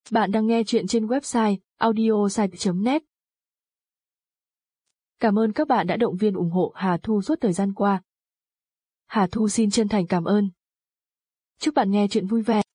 Bạn đang nghe chuyện trên website audiosite.net. Cảm ơn các bạn đã động viên ủng hộ Hà Thu suốt thời gian qua. Hà Thu xin chân thành cảm ơn. Chúc bạn nghe chuyện vui vẻ.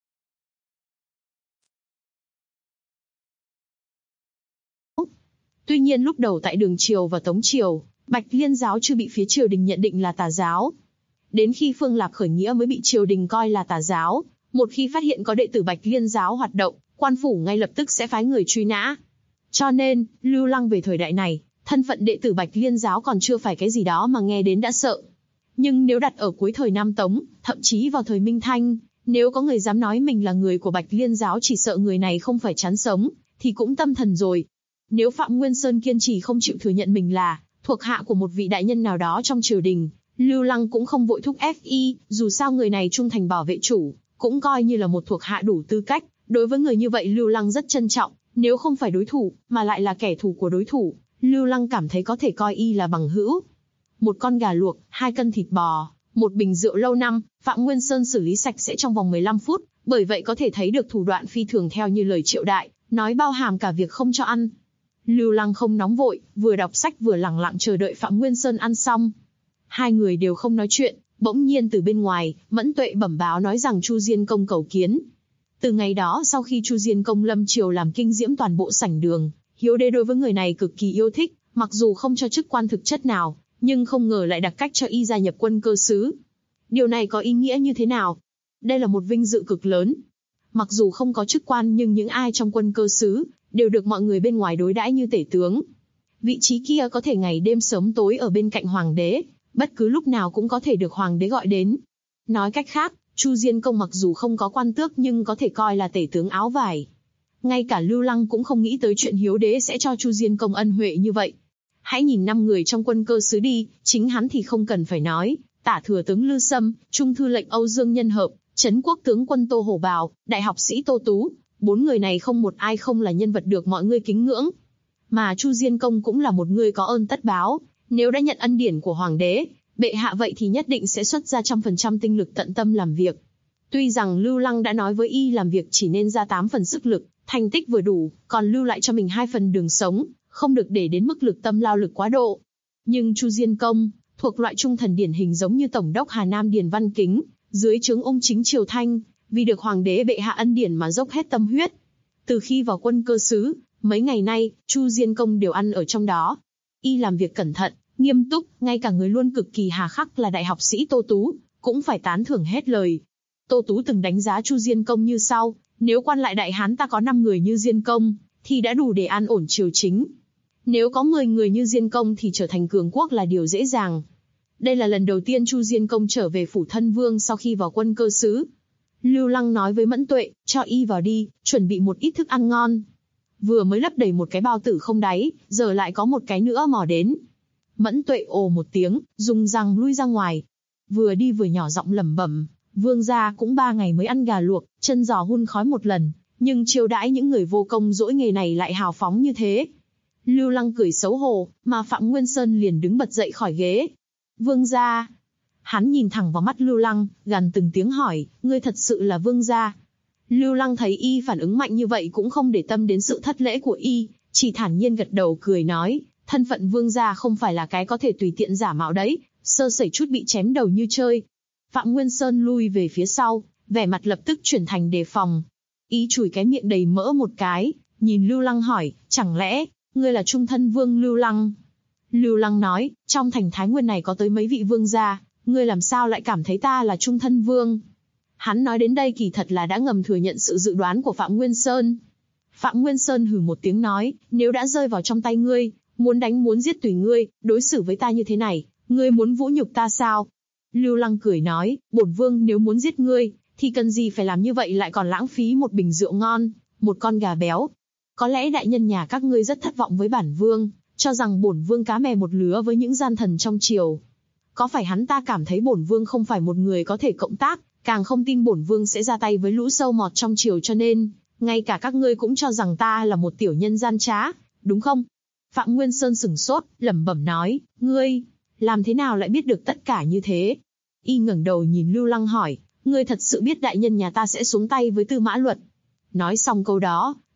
Tuy nhiên lúc đầu tại Đường Triều và Tống Triều, Bạch Liên giáo chưa bị phía triều đình nhận định là tà giáo. Đến khi Phương Lạc khởi nghĩa mới bị triều đình coi là tà giáo. Một khi phát hiện có đệ tử Bạch Liên giáo hoạt động, quan phủ ngay lập tức sẽ phái người truy nã. Cho nên, Lưu Lăng về thời đại này, thân phận đệ tử Bạch Liên giáo còn chưa phải cái gì đó mà nghe đến đã sợ. Nhưng nếu đặt ở cuối thời Nam Tống, thậm chí vào thời Minh Thanh, nếu có người dám nói mình là người của Bạch Liên giáo, chỉ sợ người này không phải chán sống, thì cũng tâm thần rồi. Nếu Phạm Nguyên Sơn kiên trì không chịu thừa nhận mình là thuộc hạ của một vị đại nhân nào đó trong triều đình, Lưu Lăng cũng không vội thúc ép y, dù sao người này trung thành bảo vệ chủ, cũng coi như là một thuộc hạ đủ tư cách. Đối với người như vậy Lưu Lăng rất trân trọng, nếu không phải đối thủ, mà lại là kẻ thù của đối thủ, Lưu Lăng cảm thấy có thể coi y là bằng hữu. Một con gà luộc, 2 cân thịt bò, một bình rượu lâu năm, Phạm Nguyên Sơn xử lý sạch sẽ trong vòng 15 phút, bởi vậy có thể thấy được thủ đoạn phi thường theo như lời Triệu Đại, nói bao hàm cả việc không cho ăn. Lưu Lăng không nóng vội, vừa đọc sách vừa lẳng lặng chờ đợi Phạm Nguyên Sơn ăn xong. Hai người đều không nói chuyện, bỗng nhiên từ bên ngoài, Mẫn Tuệ bẩm báo nói rằng Chu Diên Công cầu kiến. Từ ngày đó sau khi Chu Diên Công lâm triều làm kinh diễm toàn bộ sảnh đường, Hiếu Đế đối với người này cực kỳ yêu thích, mặc dù không cho chức quan thực chất nào, nhưng không ngờ lại đặt cách cho y gia nhập quân cơ sứ. Điều này có ý nghĩa như thế nào? Đây là một vinh dự cực lớn. Mặc dù không có chức quan nhưng những ai trong quân cơ sứ đều được mọi người bên ngoài đối đãi như tể tướng. Vị trí kia có thể ngày đêm sớm tối ở bên cạnh hoàng đế, bất cứ lúc nào cũng có thể được hoàng đế gọi đến. Nói cách khác, Chu Diên Công mặc dù không có quan tước nhưng có thể coi là tể tướng áo vải. Ngay cả Lưu Lăng cũng không nghĩ tới chuyện Hiếu Đế sẽ cho Chu Diên Công ân huệ như vậy. Hãy nhìn 5 người trong quân cơ sứ đi, chính hắn thì không cần phải nói, Tả thừa tướng Lư Sâm, Trung thư lệnh Âu Dương Nhân Hợp, Trấn quốc tướng quân Tô Hổ Bào, đại học sĩ Tô Tú, 4 người này không một ai không là nhân vật được mọi người kính ngưỡng. Mà Chu Diên Công cũng là một người có ơn tất báo, nếu đã nhận ân điển của hoàng đế, bệ hạ vậy thì nhất định sẽ xuất ra 100% tinh lực tận tâm làm việc. Tuy rằng Lưu Lăng đã nói với y làm việc chỉ nên ra 8 phần sức lực, thành tích vừa đủ, còn lưu lại cho mình 2 phần đường sống, không được để đến mức lực tâm lao lực quá độ. Nhưng Chu Diên Công, thuộc loại trung thần điển hình giống như Tổng đốc Hà Nam Điền Văn Kính, dưới trướng Ung Chính Triều Thanh, vì được hoàng đế bệ hạ ân điển mà dốc hết tâm huyết. Từ khi vào quân cơ sứ, mấy ngày nay, Chu Diên Công đều ăn ở trong đó. Y làm việc cẩn thận, nghiêm túc, ngay cả người luôn cực kỳ hà khắc là đại học sĩ Tô Tú, cũng phải tán thưởng hết lời. Tô Tú từng đánh giá Chu Diên Công như sau: nếu quan lại Đại Hán ta có 5 người như Diên Công, thì đã đủ để an ổn triều chính. Nếu có 10 người như Diên Công thì trở thành cường quốc là điều dễ dàng. Đây là lần đầu tiên Chu Diên Công trở về phủ thân vương sau khi vào quân cơ sứ. Lưu Lăng nói với Mẫn Tuệ, cho y vào đi, chuẩn bị một ít thức ăn ngon. Vừa mới lấp đầy một cái bao tử không đáy, giờ lại có một cái nữa mò đến. Mẫn Tuệ ồ một tiếng, dùng răng lui ra ngoài. Vừa đi vừa nhỏ giọng lẩm bẩm, vương gia cũng 3 ngày mới ăn gà luộc, chân giò hun khói một lần, nhưng chiêu đãi những người vô công dỗi nghề này lại hào phóng như thế. Lưu Lăng cười xấu hổ, mà Phạm Nguyên Sơn liền đứng bật dậy khỏi ghế. Vương gia. Hắn nhìn thẳng vào mắt Lưu Lăng, gằn từng tiếng hỏi, ngươi thật sự là vương gia? Lưu Lăng thấy y phản ứng mạnh như vậy cũng không để tâm đến sự thất lễ của y, chỉ thản nhiên gật đầu cười nói, thân phận vương gia không phải là cái có thể tùy tiện giả mạo đấy, sơ sẩy chút bị chém đầu như chơi. Phạm Nguyên Sơn lui về phía sau, vẻ mặt lập tức chuyển thành đề phòng. Y chùi cái miệng đầy mỡ một cái, nhìn Lưu Lăng hỏi, chẳng lẽ ngươi là trung thân vương Lưu Lăng? Lưu Lăng nói, trong thành Thái Nguyên này có tới mấy vị vương gia, ngươi làm sao lại cảm thấy ta là trung thân vương? Hắn nói đến đây kỳ thật là đã ngầm thừa nhận sự dự đoán của Phạm Nguyên Sơn. Phạm Nguyên Sơn hừ một tiếng nói, nếu đã rơi vào trong tay ngươi, muốn đánh muốn giết tùy ngươi, đối xử với ta như thế này, ngươi muốn vũ nhục ta sao? Lưu Lăng cười nói, bổn vương nếu muốn giết ngươi, thì cần gì phải làm như vậy lại còn lãng phí một bình rượu ngon, một con gà béo. Có lẽ đại nhân nhà các ngươi rất thất vọng với bản vương, cho rằng bổn vương cá mè một lứa với những gian thần trong triều. Có phải hắn ta cảm thấy bổn vương không phải một người có thể cộng tác, càng không tin bổn vương sẽ ra tay với lũ sâu mọt trong triều cho nên, ngay cả các ngươi cũng cho rằng ta là một tiểu nhân gian trá, đúng không? Phạm Nguyên Sơn sửng sốt, lẩm bẩm nói, ngươi, làm thế nào lại biết được tất cả như thế? Y ngẩng đầu nhìn Lưu Lăng hỏi, ngươi thật sự biết đại nhân nhà ta sẽ xuống tay với Tư Mã Luật? Nói xong câu đó,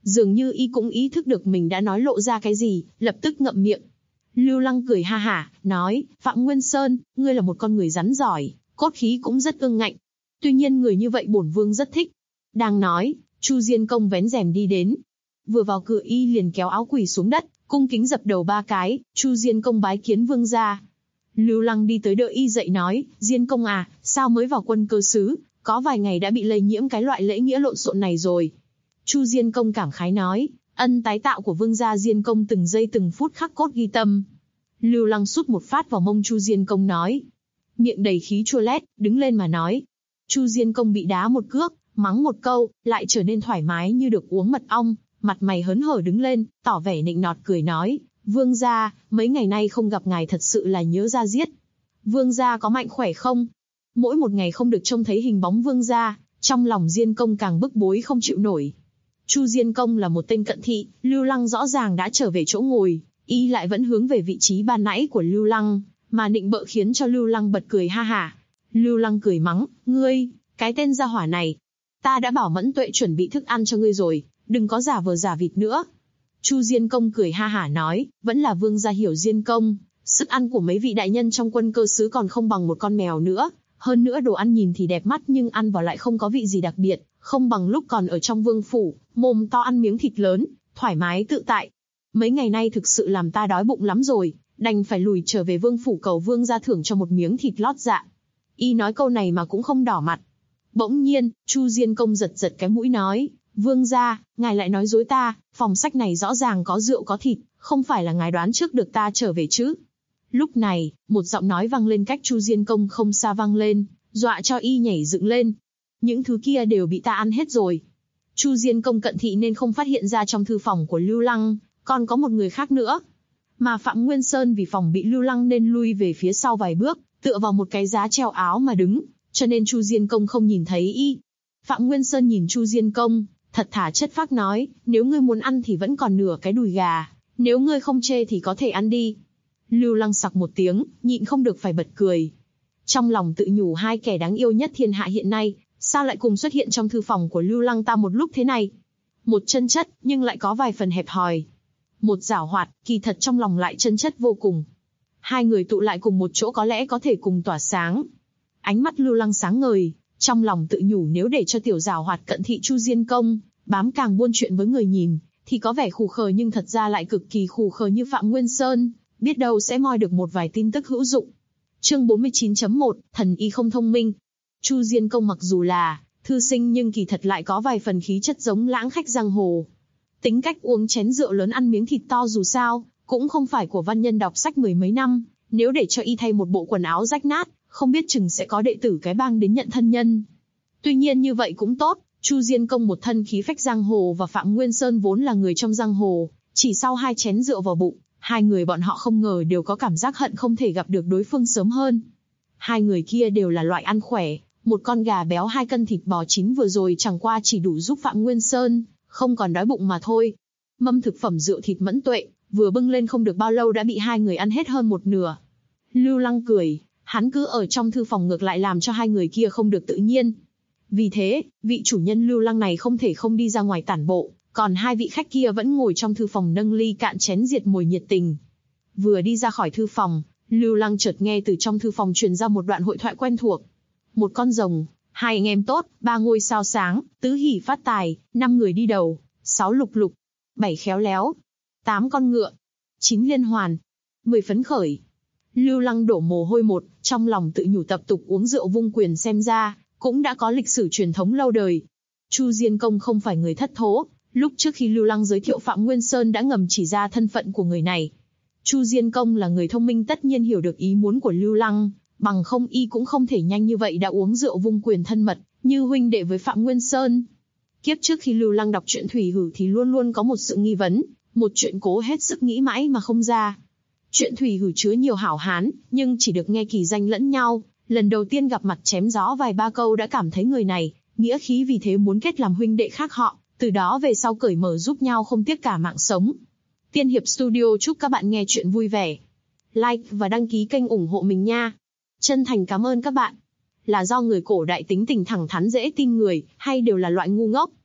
Dường như y cũng ý thức được mình đã nói lộ ra cái gì, lập tức ngậm miệng. Lưu Lăng cười ha hả, nói, Phạm Nguyên Sơn, ngươi là một con người rắn giỏi, cốt khí cũng rất ương ngạnh. Tuy nhiên người như vậy bổn vương rất thích. Đang nói, Chu Diên Công vén rèm đi đến. Vừa vào cửa y liền kéo áo quỳ xuống đất, cung kính dập đầu 3 cái, Chu Diên Công bái kiến vương gia. Lưu Lăng đi tới đỡ y dậy nói, Diên Công à, sao mới vào quân cơ xứ, có vài ngày đã bị lây nhiễm cái loại lễ nghĩa lộn xộn này rồi. Chu Diên Công cảm khái nói, ân tái tạo của vương gia Diên Công từng giây từng phút khắc cốt ghi tâm. Lưu Lăng sút một phát vào mông Chu Diên Công nói, miệng đầy khí chua lét, đứng lên mà nói. Chu Diên Công bị đá một cước, mắng một câu, lại trở nên thoải mái như được uống mật ong, mặt mày hớn hở đứng lên, tỏ vẻ nịnh nọt cười nói, vương gia, mấy ngày nay không gặp ngài thật sự là nhớ ra giết. Vương gia có mạnh khỏe không? Mỗi một ngày không được trông thấy hình bóng vương gia, trong lòng Diên Công càng bức bối không chịu nổi. Chu Diên Công là một tên cận thị, Lưu Lăng rõ ràng đã trở về chỗ ngồi, y lại vẫn hướng về vị trí ban nãy của Lưu Lăng, mà nịnh bợ khiến cho Lưu Lăng bật cười ha hả. Lưu Lăng cười mắng, ngươi, cái tên gia hỏa này, ta đã bảo Mẫn Tuệ chuẩn bị thức ăn cho ngươi rồi, đừng có giả vờ giả vịt nữa. Chu Diên Công cười ha hả nói, vẫn là vương gia hiểu Diên Công, sức ăn của mấy vị đại nhân trong quân cơ xứ còn không bằng một con mèo nữa, hơn nữa đồ ăn nhìn thì đẹp mắt nhưng ăn vào lại không có vị gì đặc biệt, không bằng lúc còn ở trong vương phủ, mồm to ăn miếng thịt lớn, thoải mái tự tại. Mấy ngày nay thực sự làm ta đói bụng lắm rồi, đành phải lùi trở về vương phủ cầu vương gia thưởng cho một miếng thịt lót dạ. Y nói câu này mà cũng không đỏ mặt. Bỗng nhiên, Chu Diên Công giật giật cái mũi nói, vương gia, ngài lại nói dối ta, phòng sách này rõ ràng có rượu có thịt, không phải là ngài đoán trước được ta trở về chứ. Lúc này, một giọng nói vang lên cách Chu Diên Công không xa vang lên, dọa cho y nhảy dựng lên. Những thứ kia đều bị ta ăn hết rồi. Chu Diên Công cận thị nên không phát hiện ra trong thư phòng của Lưu Lăng, còn có một người khác nữa. Mà Phạm Nguyên Sơn vì phòng bị Lưu Lăng nên lui về phía sau vài bước, tựa vào một cái giá treo áo mà đứng, cho nên Chu Diên Công không nhìn thấy y. Phạm Nguyên Sơn nhìn Chu Diên Công, thật thà chất phác nói, nếu ngươi muốn ăn thì vẫn còn nửa cái đùi gà, nếu ngươi không chê thì có thể ăn đi. Lưu Lăng sặc một tiếng, nhịn không được phải bật cười. Trong lòng tự nhủ hai kẻ đáng yêu nhất thiên hạ hiện nay, sao lại cùng xuất hiện trong thư phòng của Lưu Lăng ta một lúc thế này? Một chân chất, nhưng lại có vài phần hẹp hòi. Một giảo hoạt, kỳ thật trong lòng lại chân chất vô cùng. Hai người tụ lại cùng một chỗ có lẽ có thể cùng tỏa sáng. Ánh mắt Lưu Lăng sáng ngời, trong lòng tự nhủ nếu để cho tiểu giảo hoạt cận thị Chu Diên Công, bám càng buôn chuyện với người nhìn, thì có vẻ khù khờ nhưng thật ra lại cực kỳ khù khờ như Phạm Nguyên Sơn, biết đâu sẽ moi được một vài tin tức hữu dụng. Chương 49.1, thần y không thông minh. Chu Diên Công mặc dù là thư sinh nhưng kỳ thật lại có vài phần khí chất giống lãng khách giang hồ. Tính cách uống chén rượu lớn ăn miếng thịt to dù sao, cũng không phải của văn nhân đọc sách mười mấy năm, nếu để cho y thay một bộ quần áo rách nát, không biết chừng sẽ có đệ tử cái bang đến nhận thân nhân. Tuy nhiên như vậy cũng tốt, Chu Diên Công một thân khí phách giang hồ và Phạm Nguyên Sơn vốn là người trong giang hồ, chỉ sau 2 chén rượu vào bụng, hai người bọn họ không ngờ đều có cảm giác hận không thể gặp được đối phương sớm hơn. Hai người kia đều là loại ăn khỏe, một con gà béo 2 cân thịt bò chín vừa rồi chẳng qua chỉ đủ giúp Phạm Nguyên Sơn không còn đói bụng mà thôi. Mâm thực phẩm rượu thịt Mẫn Tuệ vừa bưng lên không được bao lâu đã bị hai người ăn hết hơn một nửa. Lưu Lăng cười, hắn cứ ở trong thư phòng ngược lại làm cho hai người kia không được tự nhiên. Vì thế, vị chủ nhân Lưu Lăng này không thể không đi ra ngoài tản bộ, còn hai vị khách kia vẫn ngồi trong thư phòng nâng ly cạn chén diệt mồi nhiệt tình. Vừa đi ra khỏi thư phòng, Lưu Lăng chợt nghe từ trong thư phòng truyền ra một đoạn hội thoại quen thuộc. Một con rồng, 2 anh em tốt, 3 ngôi sao sáng, tứ hỷ phát tài, 5 người đi đầu, 6 lục lục, 7 khéo léo, 8 con ngựa, 9 liên hoàn, 10 phấn khởi. Lưu Lăng đổ mồ hôi một, trong lòng tự nhủ tập tục uống rượu vung quyền xem ra, cũng đã có lịch sử truyền thống lâu đời. Chu Diên Công không phải người thất thố, lúc trước khi Lưu Lăng giới thiệu Phạm Nguyên Sơn đã ngầm chỉ ra thân phận của người này. Chu Diên Công là người thông minh tất nhiên hiểu được ý muốn của Lưu Lăng, bằng không y cũng không thể nhanh như vậy đã uống rượu vung quyền thân mật, như huynh đệ với Phạm Nguyên Sơn. Kiếp trước khi Lưu Lăng đọc truyện Thủy Hử thì luôn luôn có một sự nghi vấn, một chuyện cố hết sức nghĩ mãi mà không ra. Truyện Thủy Hử chứa nhiều hảo hán, nhưng chỉ được nghe kỳ danh lẫn nhau, lần đầu tiên gặp mặt chém gió vài ba câu đã cảm thấy người này, nghĩa khí vì thế muốn kết làm huynh đệ khác họ, từ đó về sau cởi mở giúp nhau không tiếc cả mạng sống. Tiên Hiệp Studio chúc các bạn nghe chuyện vui vẻ. Like và đăng ký kênh ủng hộ mình nha. Chân thành cảm ơn các bạn. Là do người cổ đại tính tình thẳng thắn dễ tin người, hay đều là loại ngu ngốc?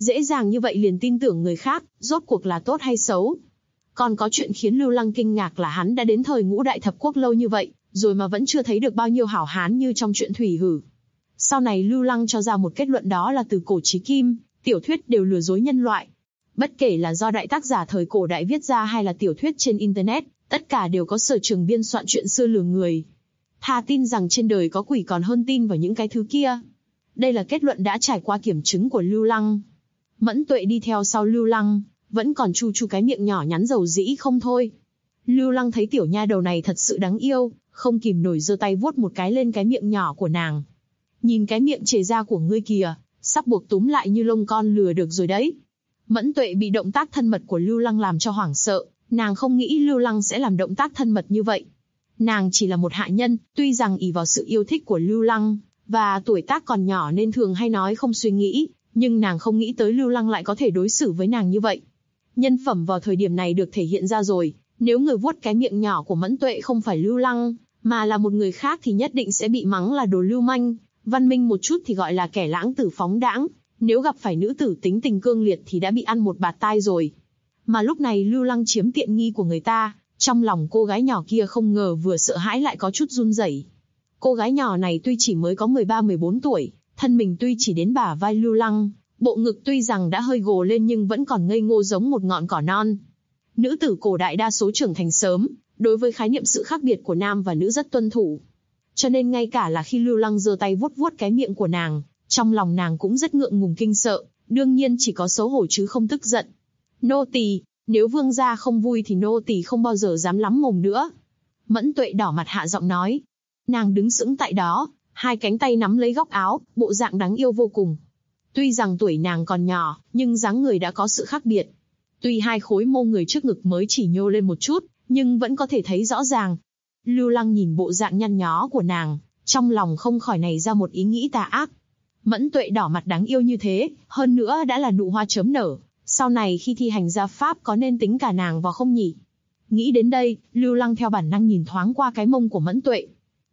Dễ dàng như vậy liền tin tưởng người khác, rốt cuộc là tốt hay xấu? Còn có chuyện khiến Lưu Lăng kinh ngạc là hắn đã đến thời Ngũ Đại Thập Quốc lâu như vậy, rồi mà vẫn chưa thấy được bao nhiêu hảo hán như trong truyện Thủy Hử. Sau này Lưu Lăng cho ra một kết luận, đó là từ cổ chí kim, tiểu thuyết đều lừa dối nhân loại. Bất kể là do đại tác giả thời cổ đại viết ra hay là tiểu thuyết trên Internet, tất cả đều có sở trường biên soạn chuyện xưa lừa người. Thà tin rằng trên đời có quỷ còn hơn tin vào những cái thứ kia. Đây là kết luận đã trải qua kiểm chứng của Lưu Lăng. Mẫn Tuệ đi theo sau Lưu Lăng, vẫn còn chu chu cái miệng nhỏ nhắn dầu dĩ không thôi. Lưu Lăng thấy tiểu nha đầu này thật sự đáng yêu, không kìm nổi giơ tay vuốt một cái lên cái miệng nhỏ của nàng. Nhìn cái miệng chề ra của ngươi kìa, sắp buộc túm lại như lông con lừa được rồi đấy. Mẫn Tuệ bị động tác thân mật của Lưu Lăng làm cho hoảng sợ, nàng không nghĩ Lưu Lăng sẽ làm động tác thân mật như vậy. Nàng chỉ là một hạ nhân, tuy rằng ỷ vào sự yêu thích của Lưu Lăng, và tuổi tác còn nhỏ nên thường hay nói không suy nghĩ, nhưng nàng không nghĩ tới Lưu Lăng lại có thể đối xử với nàng như vậy. Nhân phẩm vào thời điểm này được thể hiện ra rồi, nếu người vuốt cái miệng nhỏ của Mẫn Tuệ không phải Lưu Lăng, mà là một người khác thì nhất định sẽ bị mắng là đồ lưu manh, văn minh một chút thì gọi là kẻ lãng tử phóng đãng, nếu gặp phải nữ tử tính tình cương liệt thì đã bị ăn một bạt tai rồi. Mà lúc này Lưu Lăng chiếm tiện nghi của người ta, trong lòng cô gái nhỏ kia không ngờ vừa sợ hãi lại có chút run rẩy. Cô gái nhỏ này tuy chỉ mới có 13-14 tuổi, thân mình tuy chỉ đến bả vai Lưu Lăng, bộ ngực tuy rằng đã hơi gồ lên nhưng vẫn còn ngây ngô giống một ngọn cỏ non. Nữ tử cổ đại đa số trưởng thành sớm, đối với khái niệm sự khác biệt của nam và nữ rất tuân thủ. Cho nên ngay cả là khi Lưu Lăng giơ tay vuốt vuốt cái miệng của nàng, trong lòng nàng cũng rất ngượng ngùng kinh sợ, đương nhiên chỉ có xấu hổ chứ không tức giận. Nô tỳ, nếu vương gia không vui thì nô tỳ không bao giờ dám lắm mồm nữa. Mẫn Tuệ đỏ mặt hạ giọng nói. Nàng đứng sững tại đó, hai cánh tay nắm lấy góc áo, bộ dạng đáng yêu vô cùng. Tuy rằng tuổi nàng còn nhỏ, nhưng dáng người đã có sự khác biệt. Tuy hai khối mô người trước ngực mới chỉ nhô lên một chút, nhưng vẫn có thể thấy rõ ràng. Lưu Lăng nhìn bộ dạng nhăn nhó của nàng, trong lòng không khỏi nảy ra một ý nghĩ tà ác. Mẫn Tuệ đỏ mặt đáng yêu như thế, hơn nữa đã là nụ hoa chớm nở, sau này khi thi hành gia pháp có nên tính cả nàng vào không nhỉ? Nghĩ đến đây, Lưu Lăng theo bản năng nhìn thoáng qua cái mông của Mẫn Tuệ.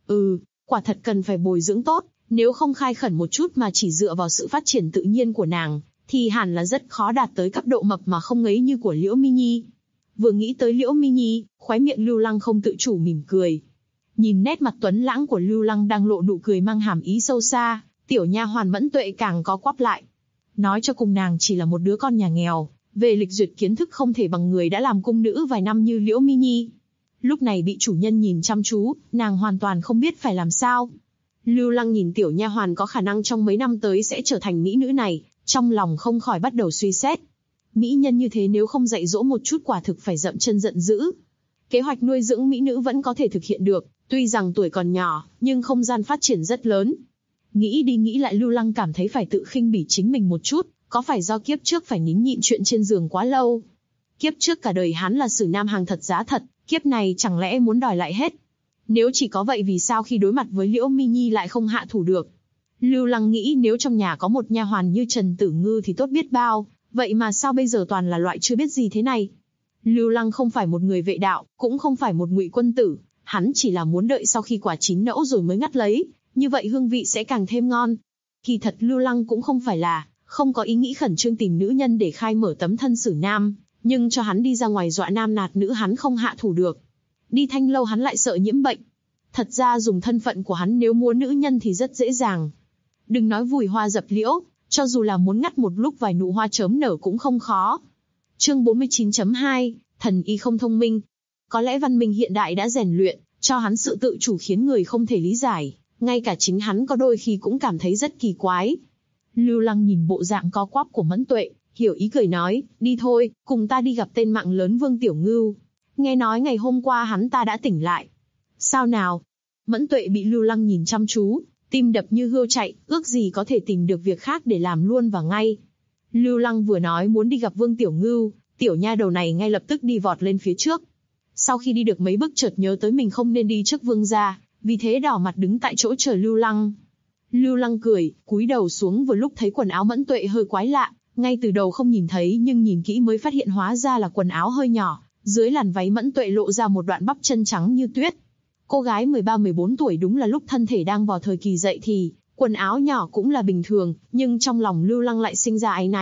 Quả thật cần phải bồi dưỡng tốt, nếu không khai khẩn một chút mà chỉ dựa vào sự phát triển tự nhiên của nàng, thì hẳn là rất khó đạt tới cấp độ mập mà không ngấy như của Liễu Mi Nhi. Vừa nghĩ tới Liễu Mi Nhi, khóe miệng Lưu Lăng không tự chủ mỉm cười. Nhìn nét mặt tuấn lãng của Lưu Lăng đang lộ nụ cười mang hàm ý sâu xa, tiểu nha hoàn Mẫn Tuệ càng có quắp lại. Nói cho cùng nàng chỉ là một đứa con nhà nghèo, về lịch duyệt kiến thức không thể bằng người đã làm cung nữ vài năm như Liễu Mi Nhi. Lúc này bị chủ nhân nhìn chăm chú, nàng hoàn toàn không biết phải làm sao. Lưu Lăng nhìn tiểu nha hoàn có khả năng trong mấy năm tới sẽ trở thành mỹ nữ này, trong lòng không khỏi bắt đầu suy xét. Mỹ nhân như thế nếu không dạy dỗ một chút quả thực phải dậm chân giận dữ. Kế hoạch nuôi dưỡng mỹ nữ vẫn có thể thực hiện được, tuy rằng tuổi còn nhỏ, nhưng không gian phát triển rất lớn. Nghĩ đi nghĩ lại Lưu Lăng cảm thấy phải tự khinh bỉ chính mình một chút, có phải do kiếp trước phải nín nhịn chuyện trên giường quá lâu. Kiếp trước cả đời hắn là sử nam hàng thật giá thật, kiếp này chẳng lẽ muốn đòi lại hết. Nếu chỉ có vậy vì sao khi đối mặt với Liễu Mi Nhi lại không hạ thủ được. Lưu Lăng nghĩ nếu trong nhà có một nha hoàn như Trần Tử Ngư thì tốt biết bao, vậy mà sao bây giờ toàn là loại chưa biết gì thế này. Lưu Lăng không phải một người vệ đạo, cũng không phải một ngụy quân tử, hắn chỉ là muốn đợi sau khi quả chín nẫu rồi mới ngắt lấy, như vậy hương vị sẽ càng thêm ngon. Kỳ thật Lưu Lăng cũng không phải là không có ý nghĩ khẩn trương tìm nữ nhân để khai mở tấm thân xử nam, nhưng cho hắn đi ra ngoài dọa nam nạt nữ hắn không hạ thủ được. Đi thanh lâu hắn lại sợ nhiễm bệnh. Thật ra dùng thân phận của hắn nếu muốn nữ nhân thì rất dễ dàng. Đừng nói vùi hoa dập liễu, cho dù là muốn ngắt một lúc vài nụ hoa chớm nở cũng không khó. Chương 49.2, thần y không thông minh. Có lẽ văn minh hiện đại đã rèn luyện, cho hắn sự tự chủ khiến người không thể lý giải, ngay cả chính hắn có đôi khi cũng cảm thấy rất kỳ quái. Lưu Lăng nhìn bộ dạng co quắp của Mẫn Tuệ, hiểu ý cười nói, đi thôi, cùng ta đi gặp tên mạng lớn Vương Tiểu Ngưu. Nghe nói ngày hôm qua hắn ta đã tỉnh lại. Sao nào? Mẫn Tuệ bị Lưu Lăng nhìn chăm chú, tim đập như hươu chạy, ước gì có thể tìm được việc khác để làm luôn và ngay. Lưu Lăng vừa nói muốn đi gặp Vương Tiểu Ngưu, tiểu nha đầu này ngay lập tức đi vọt lên phía trước. Sau khi đi được mấy bước chợt nhớ tới mình không nên đi trước Vương gia, vì thế đỏ mặt đứng tại chỗ chờ Lưu Lăng. Lưu Lăng cười, cúi đầu xuống vừa lúc thấy quần áo Mẫn Tuệ hơi quái lạ, ngay từ đầu không nhìn thấy nhưng nhìn kỹ mới phát hiện hóa ra là quần áo hơi nhỏ, dưới làn váy Mẫn Tuệ lộ ra một đoạn bắp chân trắng như tuyết. Cô gái 13-14 tuổi đúng là lúc thân thể đang vào thời kỳ dậy thì, quần áo nhỏ cũng là bình thường, nhưng trong lòng Lưu Lăng lại sinh ra áy náy,